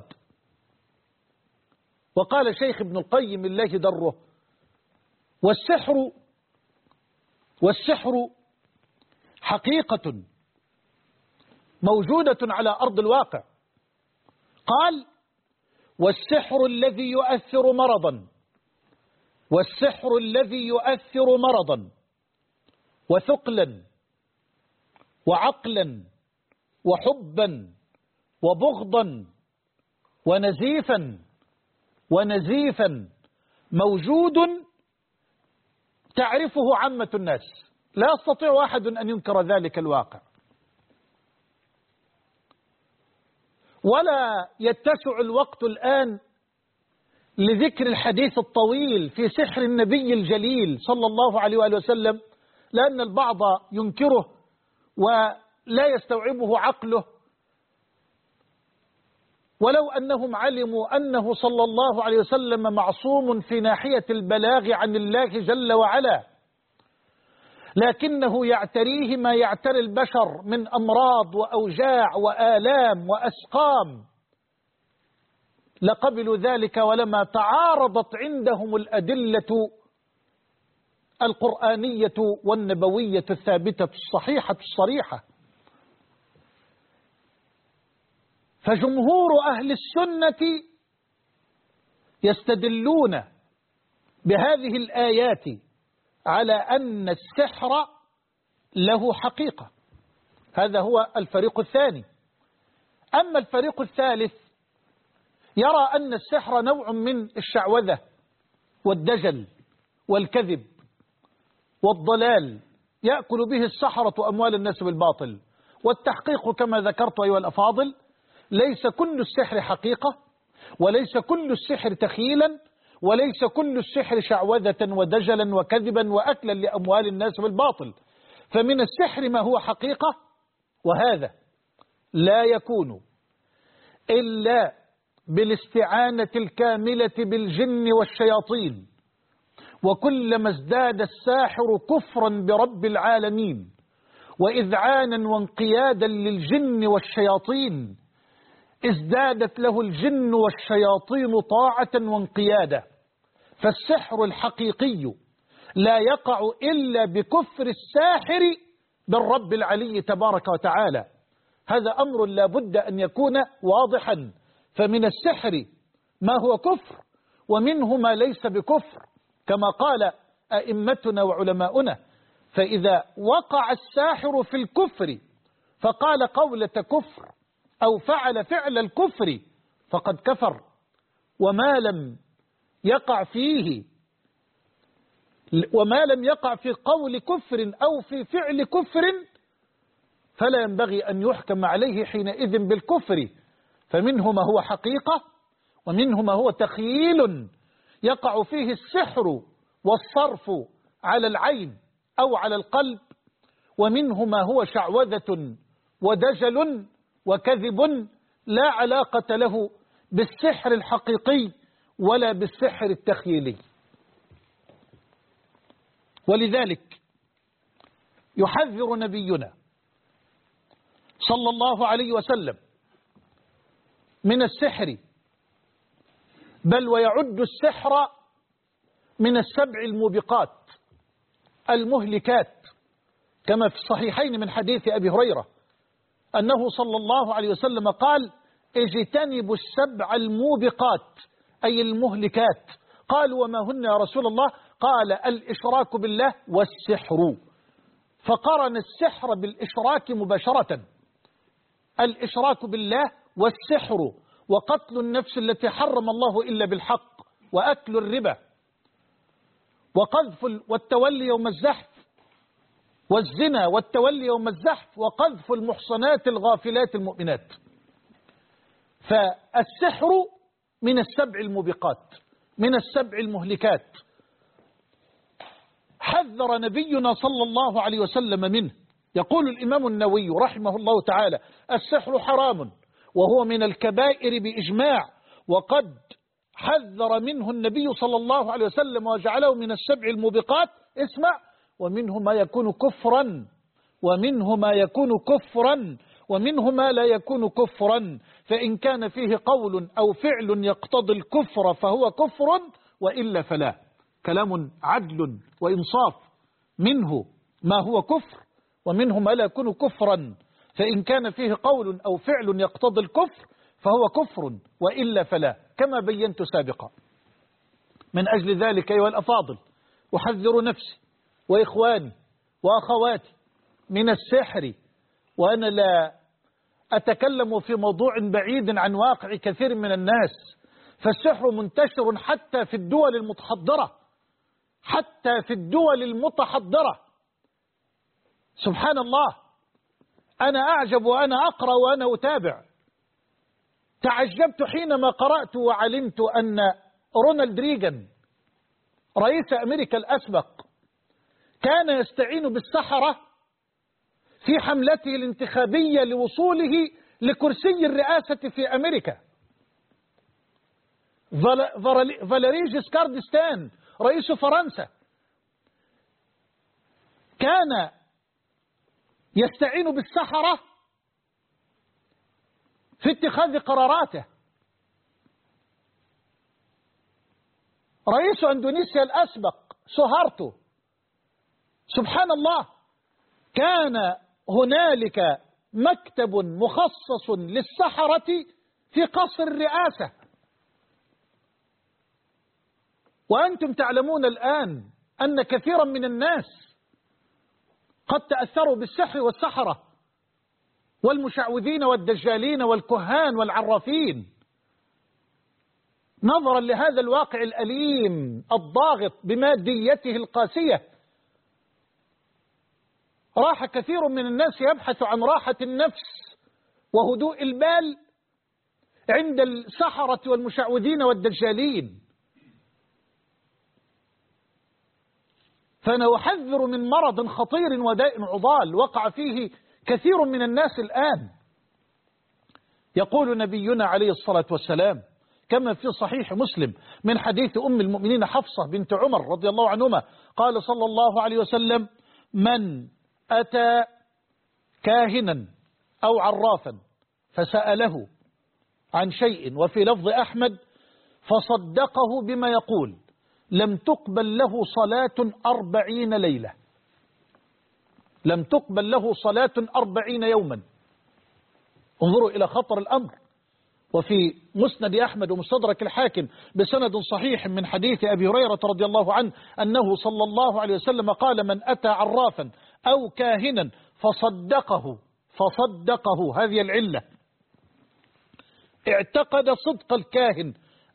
وقال شيخ ابن القيم الله دره: والسحر حقيقة موجودة على أرض الواقع. قال: والسحر الذي يؤثر مرضا، والسحر الذي يؤثر مرضا وثقلا وعقلا وحبا وبغضا ونزيفا موجود تعرفه عامة الناس، لا يستطيع أحد أن ينكر ذلك الواقع. ولا يتسع الوقت الآن لذكر الحديث الطويل في سحر النبي الجليل صلى الله عليه وآله وسلم، لأن البعض ينكره ولا يستوعبه عقله، ولو أنهم علموا أنه صلى الله عليه وسلم معصوم في ناحية البلاغ عن الله جل وعلا، لكنه يعتريه ما يعتري البشر من أمراض وأوجاع وآلام وأسقام، لقبلوا ذلك ولما تعارضت عندهم الأدلة القرآنية والنبوية الثابتة الصحيحة الصريحة. فجمهور أهل السنة يستدلون بهذه الآيات على أن السحر له حقيقة. هذا هو الفريق الثاني. أما الفريق الثالث يرى أن السحر نوع من الشعوذة والدجل والكذب والضلال، يأكل به السحرة أموال الناس بالباطل. والتحقيق كما ذكرت أيها الأفاضل، ليس كل السحر حقيقة، وليس كل السحر تخيلا، وليس كل السحر شعوذة ودجلا وكذبا وأكلا لأموال الناس بالباطل. فمن السحر ما هو حقيقة، وهذا لا يكون إلا بالاستعانة الكاملة بالجن والشياطين. وكلما ازداد الساحر كفرا برب العالمين وإذعانا وانقيادا للجن والشياطين ازدادت له الجن والشياطين طاعة وانقيادا. فالسحر الحقيقي لا يقع إلا بكفر الساحر بالرب العلي تبارك وتعالى. هذا أمر لا بد أن يكون واضحا. فمن السحر ما هو كفر ومنه ما ليس بكفر، كما قال أئمتنا وعلماؤنا. فإذا وقع الساحر في الكفر فقال قولة كفر أو فعل فعل الكفر فقد كفر، وما لم يقع في قول كفر أو في فعل كفر فلا ينبغي أن يحكم عليه حينئذ بالكفر. فمنه ما هو حقيقة ومنه ما هو تخييل يقع فيه السحر والصرف على العين أو على القلب، ومنه ما هو شعوذة ودجل وكذب لا علاقة له بالسحر الحقيقي ولا بالسحر التخييلي. ولذلك يحذر نبينا صلى الله عليه وسلم من السحر، بل ويعد السحر من السبع الموبقات المهلكات، كما في الصحيحين من حديث أبي هريرة أنه صلى الله عليه وسلم قال: اجتنبوا السبع الموبقات أي المهلكات. قالوا: وما هن يا رسول الله؟ قال: الإشراك بالله والسحر، فقرن السحر بالإشراك مباشرة، الإشراك بالله والسحر، وقتل النفس التي حرم الله إلا بالحق، وأكل الربا، وقذف والتولي يوم الزحف، والزنا والتولي يوم الزحف، وقذف المحصنات الغافلات المؤمنات. فالسحر من السبع الموبقات، من السبع المهلكات، حذر نبينا صلى الله عليه وسلم منه. يقول الإمام النووي رحمه الله تعالى: السحر حرام وهو من الكبائر بإجماع، وقد حذر منه النبي صلى الله عليه وسلم وجعله من السبع الموبقات. اسمع: ومنه ما يكون كفرا، ومنه ما يكون كفرا، ومنه ما لا يكون كفرا، فإن كان فيه قول أو فعل يقتضي الكفر فهو كفر، وإلا فلا. كلام عدل وإنصاف. منه ما هو كفر، ومنه ما لا يكون كفرا، فإن كان فيه قول أو فعل يقتضي الكفر فهو كفر، وإلا فلا، كما بينت سابقا. من أجل ذلك أيها الأفاضل أحذر نفسي وإخواني وأخواتي من السحر، وأنا لا أتكلم في موضوع بعيد عن واقع كثير من الناس، فالسحر منتشر حتى في الدول المتحضرة، حتى في الدول المتحضرة. سبحان الله، أنا أعجب وأنا أقرأ وأنا أتابع. تعجبت حينما قرأت وعلمت أن رونالد ريغان رئيس أمريكا الأسبق كان يستعين بالسحرة في حملته الانتخابية لوصوله لكرسي الرئاسة في أمريكا. فاليري جيسكار ديستان رئيس فرنسا كان يستعين بالسحرة في اتخاذ قراراته. رئيس أندونيسيا الأسبق سوهارتو، سبحان الله، كان هنالك مكتب مخصص للسحرة في قصر الرئاسة. وأنتم تعلمون الآن أن كثيرا من الناس قد تأثروا بالسحر والسحرة والمشعوذين والدجالين والكهان والعرافين. نظرا لهذا الواقع الأليم الضاغط بماديته القاسية، راح كثير من الناس يبحث عن راحة النفس وهدوء البال عند السحرة والمشعوذين والدجالين. فأنا أحذر من مرض خطير وداء عضال وقع فيه كثير من الناس الآن. يقول نبينا عليه الصلاة والسلام كما في صحيح مسلم من حديث أم المؤمنين حفصة بنت عمر رضي الله عنهما قال صلى الله عليه وسلم: من أتى كاهنا أو عرافا فسأله عن شيء، وفي لفظ أحمد فصدقه بما يقول، لم تقبل له صلاة 40 ليلة، لم تقبل له صلاة 40 يوما. انظروا إلى خطر الأمر. وفي مسند أحمد ومستدرك الحاكم بسند صحيح من حديث أبي هريرة رضي الله عنه أنه صلى الله عليه وسلم قال: من أتى عرافا أو كاهنا فصدقه، هذه العلة، اعتقد صدق الكاهن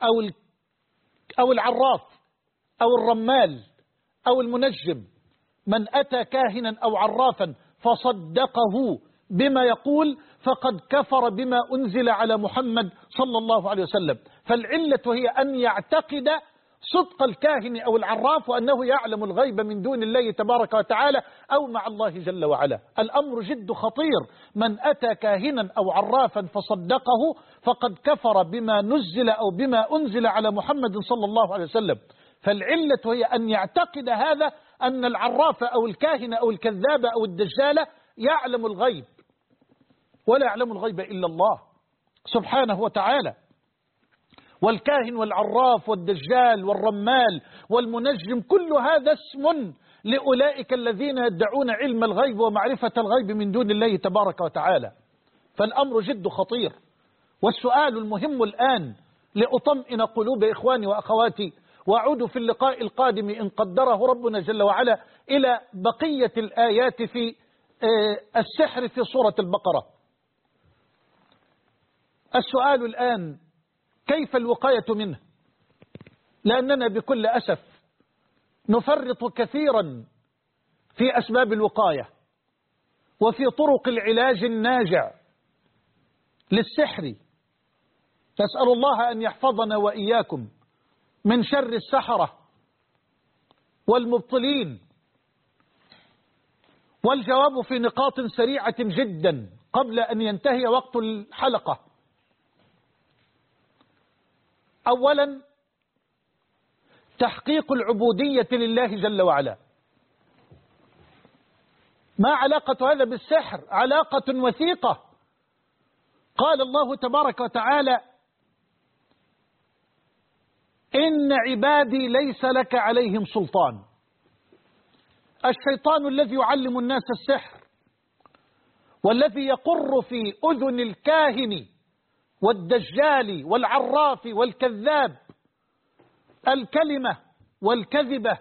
أو العراف أو الرمال أو المنجم، من أتى كاهنا أو عرافا فصدقه بما يقول فقد كفر بما أنزل على محمد صلى الله عليه وسلم. فالعلة هي أن يعتقد صدق الكاهن أو العراف وأنه يعلم الغيب من دون الله تبارك وتعالى أو مع الله جل وعلا. الأمر جد خطير. من أتى كاهنا أو عرافا فصدقه فقد كفر بما نزل أو بما أنزل على محمد صلى الله عليه وسلم. فالعلة هي أن يعتقد هذا، أن العراف أو الكاهن أو الكذاب أو الدجال يعلم الغيب، ولا يعلم الغيب إلا الله سبحانه وتعالى. والكاهن والعراف والدجال والرمال والمنجم كل هذا اسم لأولئك الذين يدعون علم الغيب ومعرفة الغيب من دون الله تبارك وتعالى. فالأمر جد خطير. والسؤال المهم الآن لأطمئن قلوب إخواني وأخواتي، وأعود في اللقاء القادم إن قدره ربنا جل وعلا إلى بقية الآيات في السحر في سورة البقرة. السؤال الآن كيف الوقاية منه؟ لأننا بكل أسف نفرط كثيرا في أسباب الوقاية وفي طرق العلاج الناجع للسحر. نسأل الله أن يحفظنا وإياكم من شر السحرة والمبطلين. والجواب في نقاط سريعة جدا قبل أن ينتهي وقت الحلقة. أولا، تحقيق العبودية لله جل وعلا. ما علاقة هذا بالسحر؟ علاقة وثيقة. قال الله تبارك وتعالى: إن عبادي ليس لك عليهم سلطان. الشيطان الذي يعلم الناس السحر والذي يقر في أذن الكاهن والدجال والعراف والكذاب الكلمة والكذبة،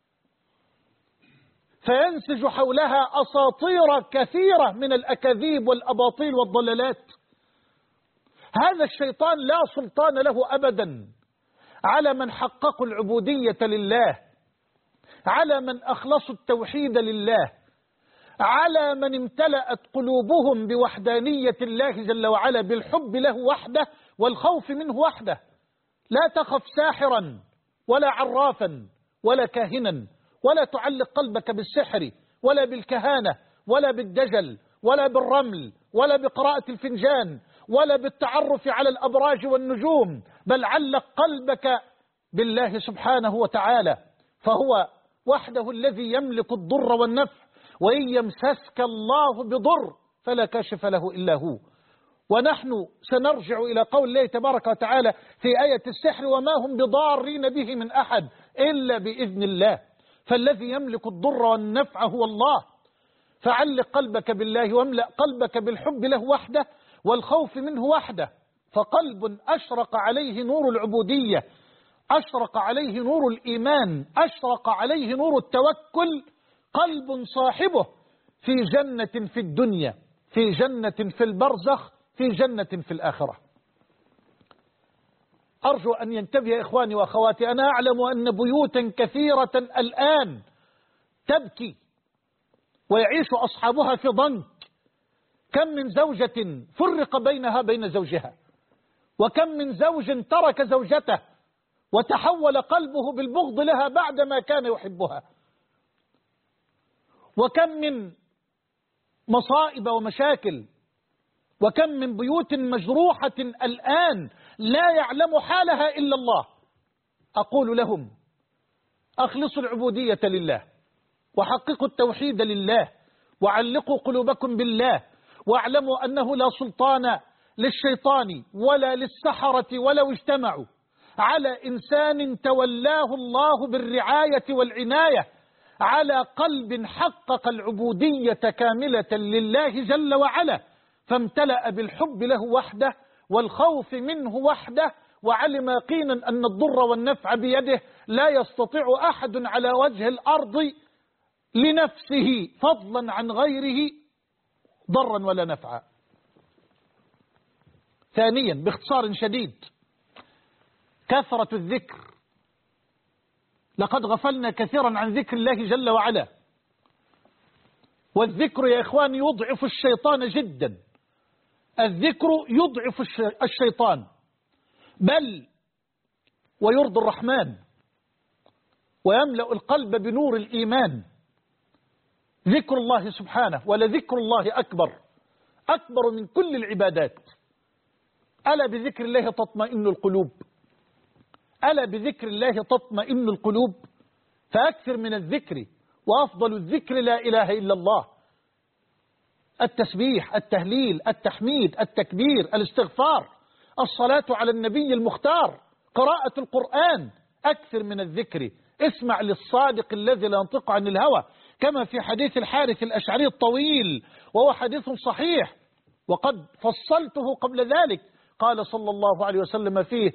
فينسج حولها أساطير كثيرة من الأكاذيب والأباطيل والضلالات. هذا الشيطان لا سلطان له أبدا على من حققوا العبودية لله، على من أخلصوا التوحيد لله، على من امتلأت قلوبهم بوحدانية الله جل وعلا، بالحب له وحده والخوف منه وحده. لا تخف ساحرا ولا عرافا ولا كاهنا، ولا تعلق قلبك بالسحر ولا بالكهانة ولا بالدجل ولا بالرمل ولا بقراءة الفنجان ولا بالتعرف على الأبراج والنجوم، بل علق قلبك بالله سبحانه وتعالى، فهو وحده الذي يملك الضر والنفع، وإن يمسسك الله بضر فلا كاشف له إلا هو. ونحن سنرجع إلى قول الله تبارك وتعالى في آية السحر: وما هم بضارين به من أحد إلا بإذن الله. فالذي يملك الضر والنفع هو الله. فعلق قلبك بالله واملأ قلبك بالحب له وحده والخوف منه وحده. فقلب أشرق عليه نور العبودية، أشرق عليه نور الإيمان، أشرق عليه نور التوكل، قلب صاحبه في جنة في الدنيا، في جنة في البرزخ، في جنة في الآخرة. أرجو أن ينتبه إخواني وأخواتي. أنا أعلم أن بيوتا كثيرة الآن تبكي ويعيش أصحابها في ضنك. كم من زوجة فرق بينها بين زوجها، وكم من زوج ترك زوجته وتحول قلبه بالبغض لها بعدما كان يحبها، وكم من مصائب ومشاكل، وكم من بيوت مجروحة الآن لا يعلم حالها إلا الله. أقول لهم: أخلصوا العبودية لله، وحققوا التوحيد لله، وعلقوا قلوبكم بالله، واعلموا أنه لا سلطان للشيطان ولا للسحرة ولو اجتمعوا على إنسان تولاه الله بالرعاية والعناية على قلب حقق العبودية كاملة لله جل وعلا، فامتلأ بالحب له وحده والخوف منه وحده، وعلم يقينا أن الضر والنفع بيده، لا يستطيع أحد على وجه الأرض لنفسه فضلا عن غيره ضرا ولا نفعا. ثانيا، باختصار شديد، كثرة الذكر. لقد غفلنا كثيرا عن ذكر الله جل وعلا، والذكر يا إخواني يضعف الشيطان جدا. الذكر يضعف الشيطان، بل ويرضي الرحمن ويملأ القلب بنور الإيمان. ذكر الله سبحانه، ولذكر الله أكبر من كل العبادات. ألا بذكر الله تطمئن القلوب، ألا بذكر الله تطمئن القلوب. فأكثر من الذكر، وأفضل الذكر لا إله إلا الله. التسبيح، التهليل، التحميد، التكبير، الاستغفار، الصلاة على النبي المختار، قراءة القرآن، أكثر من الذكر. اسمع للصادق الذي لا ينطق عن الهوى، كما في حديث الحارث الأشعري الطويل، وهو حديث صحيح وقد فصلته قبل ذلك. قال صلى الله عليه وسلم فيه: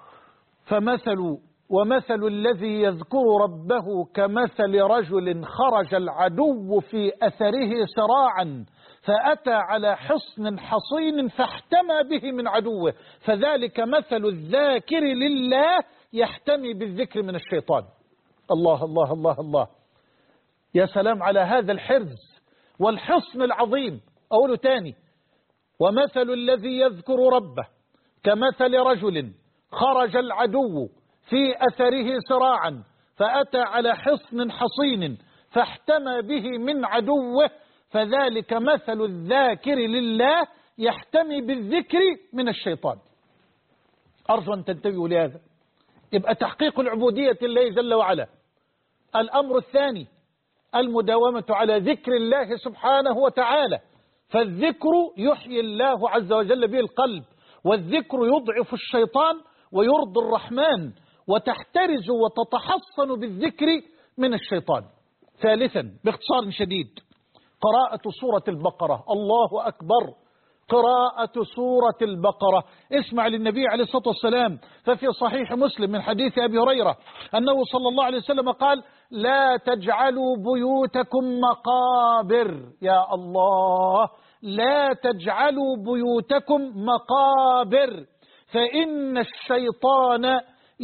ومثل الذي يذكر ربه كمثل رجل خرج العدو في أثره سراعا فأتى على حصن حصين فاحتمى به من عدوه، فذلك مثل الذاكر لله يحتمي بالذكر من الشيطان. الله الله الله الله، يا سلام على هذا الحرز والحصن العظيم. أقوله تاني: ومثل الذي يذكر ربه كمثل رجل خرج العدو في أثره سراعا فأتى على حصن حصين فاحتمى به من عدوه، فذلك مثل الذاكر لله يحتمي بالذكر من الشيطان. أرجو أن تنتبهوا لهذا. يبقى تحقيق العبودية لله جل وعلا. الأمر الثاني المداومة على ذكر الله سبحانه وتعالى، فالذكر يحيي الله عز وجل به القلب، والذكر يضعف الشيطان ويرضي الرحمن، وتحترز وتتحصن بالذكر من الشيطان. ثالثا باختصار شديد، قراءة سورة البقرة. الله أكبر، قراءة سورة البقرة. اسمع للنبي عليه الصلاة والسلام، ففي صحيح مسلم من حديث أبي هريرة أنه صلى الله عليه وسلم قال: لا تجعلوا بيوتكم مقابر. يا الله، لا تجعلوا بيوتكم مقابر، فإن الشيطان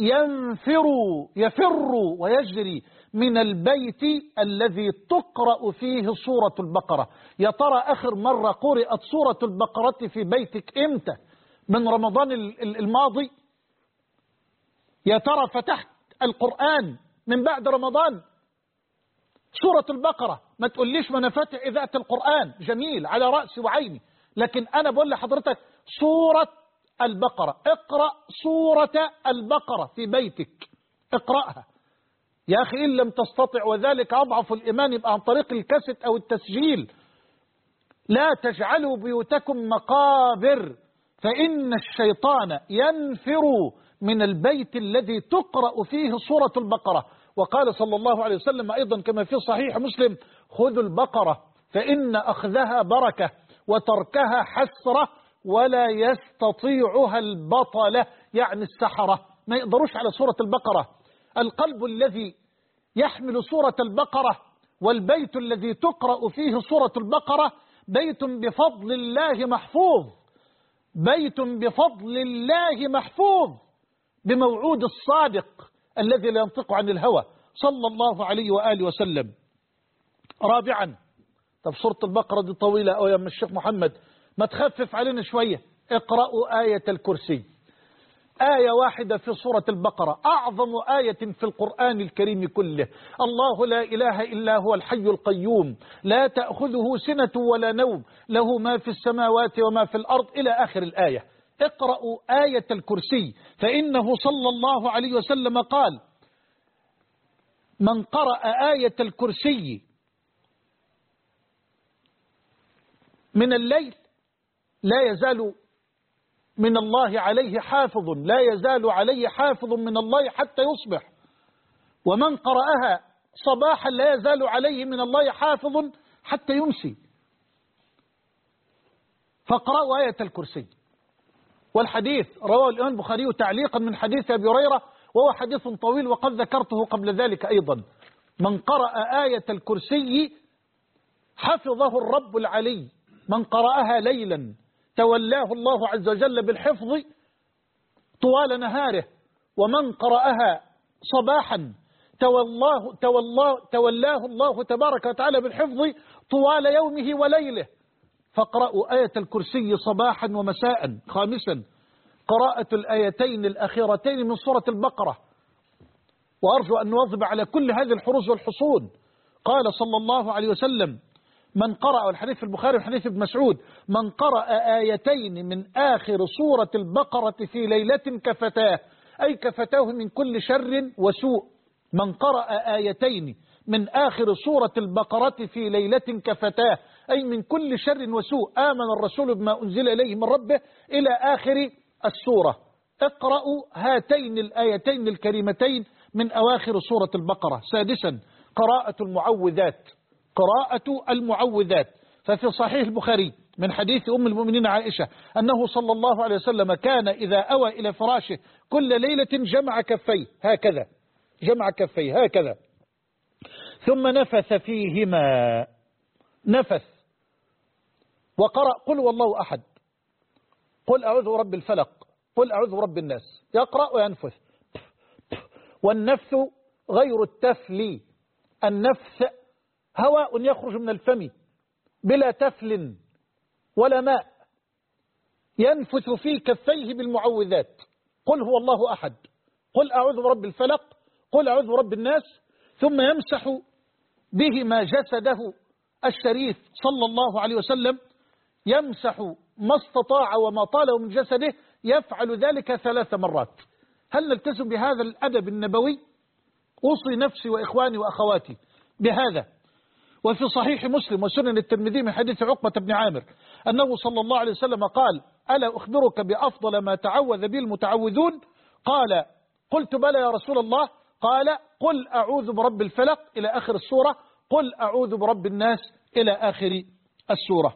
يفر ويجري من البيت الذي تقرأ فيه سورة البقرة. يا ترى آخر مرة قرأت سورة البقرة في بيتك إمتى؟ من رمضان الماضي؟ يا ترى فتحت القرآن من بعد رمضان؟ سورة البقرة، ما تقوليش ما أنا فاتح إذاعة القرآن، جميل على رأسي وعيني، لكن أنا بقول لحضرتك سورة البقرة. اقرأ سورة البقرة في بيتك، اقرأها يا أخي، إن لم تستطع وذلك أضعف الإيمان يبقى عن طريق الكاسيت أو التسجيل. لا تجعلوا بيوتكم مقابر، فإن الشيطان ينفر من البيت الذي تقرأ فيه سورة البقرة. وقال صلى الله عليه وسلم أيضا كما في صحيح مسلم: خذوا البقرة فإن أخذها بركة وتركها حسرة ولا يستطيعها البطلة، يعني السحرة ما يقدروش على سورة البقرة. القلب الذي يحمل سورة البقرة والبيت الذي تقرأ فيه سورة البقرة بيت بفضل الله محفوظ، بيت بفضل الله محفوظ بموعود الصادق الذي لا ينطق عن الهوى صلى الله عليه وآله وسلم. رابعا، طب سورة البقرة دي طويلة أو يا أم الشيخ محمد، ما تخفف علينا شوية. اقرأوا آية الكرسي، آية واحدة في سورة البقرة، أعظم آية في القرآن الكريم كله. الله لا إله إلا هو الحي القيوم لا تأخذه سنة ولا نوم له ما في السماوات وما في الأرض إلى آخر الآية. اقرأوا آية الكرسي، فإنه صلى الله عليه وسلم قال: من قرأ آية الكرسي من الليل لا يزال من الله عليه حافظ، لا يزال عليه حافظ من الله حتى يصبح. ومن قرأها صباحا لا يزال عليه من الله حافظ حتى يمسي. فاقرأوا آية الكرسي. والحديث رواه الإمام البخاري تعليقا من حديث أبي هريرة، وهو حديث طويل وقد ذكرته قبل ذلك أيضا. من قرأ آية الكرسي حفظه الرب العلي. من قرأها ليلا تولاه الله عز وجل بالحفظ طوال نهاره، ومن قرأها صباحا تولاه الله تبارك وتعالى بالحفظ طوال يومه وليله. فاقرأوا آية الكرسي صباحا ومساء. خامسا، قراءة الآيتين الأخيرتين من سورة البقرة، وأرجو أن نواظب على كل هذه الحروز والحصون. قال صلى الله عليه وسلم: من قرأ، والحديث في البخاري وحديث ابن مسعود: من قرأ آيتين من آخر سورة البقرة في ليلة كفتاه، أي كفتاه من كل شر وسوء. من قرأ آيتين من آخر سورة البقرة في ليلة كفتاه، أي من كل شر وسوء. آمن الرسول بما أنزل إليه من ربه إلى آخر السورة. اقرأوا هاتين الآيتين الكريمتين من أواخر سورة البقرة. سادسا، قراءة المعوذات. قراءة المعوذات، ففي صحيح البخاري من حديث أم المؤمنين عائشة أنه صلى الله عليه وسلم كان إذا أوى إلى فراشه كل ليلة جمع كفيه هكذا، جمع كفيه هكذا، ثم نفث فيهما، نفث، وقرأ قل والله أحد، قل أعوذ برب الفلق، قل أعوذ برب الناس، يقرأ وينفث. والنفث غير التفل، النفث هواء يخرج من الفم بلا تفل ولا ماء، ينفث في كفيه بالمعوذات: قل هو الله أحد، قل أعوذ برب الفلق، قل أعوذ برب الناس، ثم يمسح بهما جسده الشريف صلى الله عليه وسلم، يمسح ما استطاع وما طاله من جسده، يفعل ذلك 3 مرات. هل نلتزم بهذا الأدب النبوي؟ أوصي نفسي وإخواني وأخواتي بهذا. وفي صحيح مسلم وسنن الترمذي من حديث عقبة بن عامر أنه صلى الله عليه وسلم قال: ألا أخبرك بأفضل ما تعوذ به المتعوذون؟ قال: قلت بلى يا رسول الله. قال: قل أعوذ برب الفلق إلى آخر السورة، قل أعوذ برب الناس إلى آخر السورة.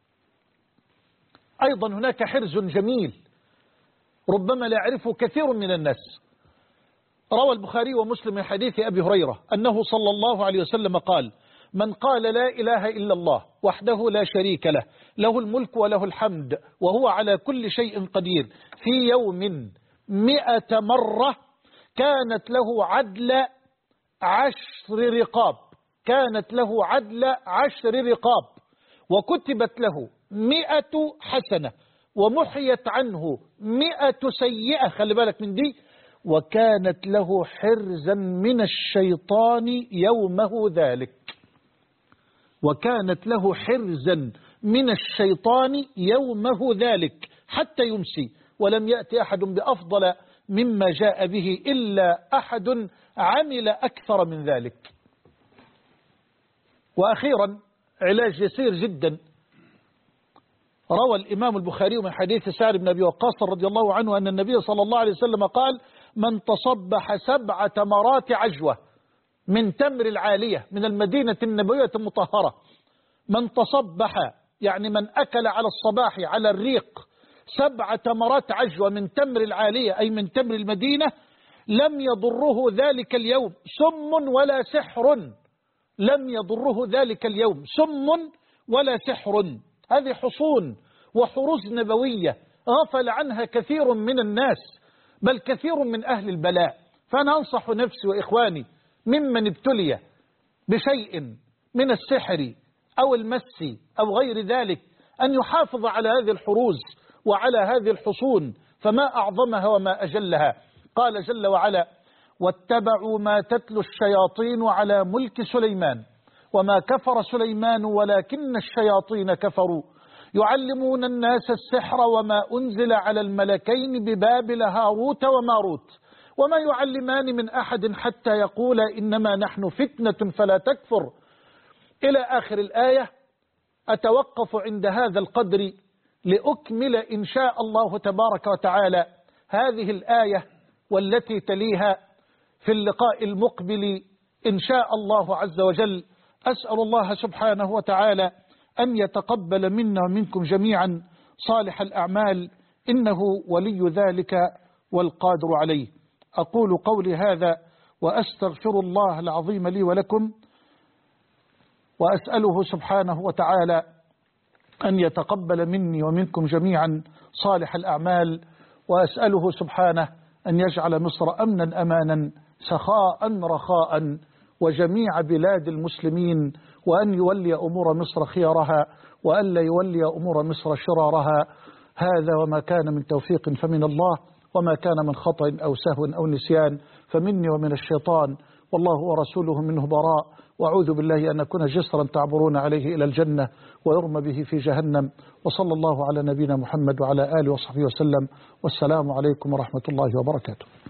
أيضا هناك حرز جميل ربما لا يعرفه كثير من الناس. روى البخاري ومسلم من حديث أبي هريرة أنه صلى الله عليه وسلم قال: من قال لا إله إلا الله وحده لا شريك له، له الملك وله الحمد وهو على كل شيء قدير، في يوم 100 مرة، كانت له عدل 10 رقاب، كانت له عدل 10 رقاب، وكتبت له 100 حسنة، ومحيت عنه 100 سيئة. خلي بالك من دي. وكانت له حرزا من الشيطان يومه ذلك، وكانت له حرزا من الشيطان يومه ذلك حتى يمسي. ولم يأتي أحد بأفضل مما جاء به إلا أحد عمل أكثر من ذلك. وأخيرا، علاج يسير جدا. روى الإمام البخاري من حديث سعد بن أبي وقاص رضي الله عنه أن النبي صلى الله عليه وسلم قال: من تصبح 7 تمرات عجوة من تمر العالية من المدينة النبوية المطهرة، من تصبح يعني من أكل على الصباح على الريق 7 تمرات عجوة من تمر العالية أي من تمر المدينة، لم يضره ذلك اليوم سم ولا سحر، لم يضره ذلك اليوم سم ولا سحر. هذه حصون وحروز نبوية غفل عنها كثير من الناس، بل كثير من أهل البلاء. فأنا أنصح نفسي وإخواني ممن ابتلي بشيء من السحر أو المس أو غير ذلك أن يحافظ على هذه الحروز وعلى هذه الحصون، فما أعظمها وما أجلها. قال جل وعلا: واتبعوا ما تتلو الشياطين على ملك سليمان وما كفر سليمان ولكن الشياطين كفروا يعلمون الناس السحر وما أنزل على الملكين ببابل هاروت وماروت وما يعلمان من أحد حتى يقولا إنما نحن فتنة فلا تكفر، إلى آخر الآية. أتوقف عند هذا القدر لأكمل إن شاء الله تبارك وتعالى هذه الآية والتي تليها في اللقاء المقبل إن شاء الله عز وجل. أسأل الله سبحانه وتعالى أن يتقبل منا ومنكم جميعا صالح الأعمال، إنه ولي ذلك والقادر عليه. أقول قولي هذا وأستغفر الله العظيم لي ولكم، وأسأله سبحانه وتعالى أن يتقبل مني ومنكم جميعا صالح الأعمال، وأسأله سبحانه أن يجعل مصر أمنا أمانا سخاء رخاء وجميع بلاد المسلمين، وأن يولي أمور مصر خيارها وأن لا يولي أمور مصر شرارها. هذا وما كان من توفيق فمن الله، وما كان من خطأ أو سهو أو نسيان فمني ومن الشيطان، والله ورسوله منه براء، وأعوذ بالله أن أكون جسرا تعبرون عليه إلى الجنة ويرمى به في جهنم. وصلى الله على نبينا محمد وعلى آله وصحبه وسلم، والسلام عليكم ورحمة الله وبركاته.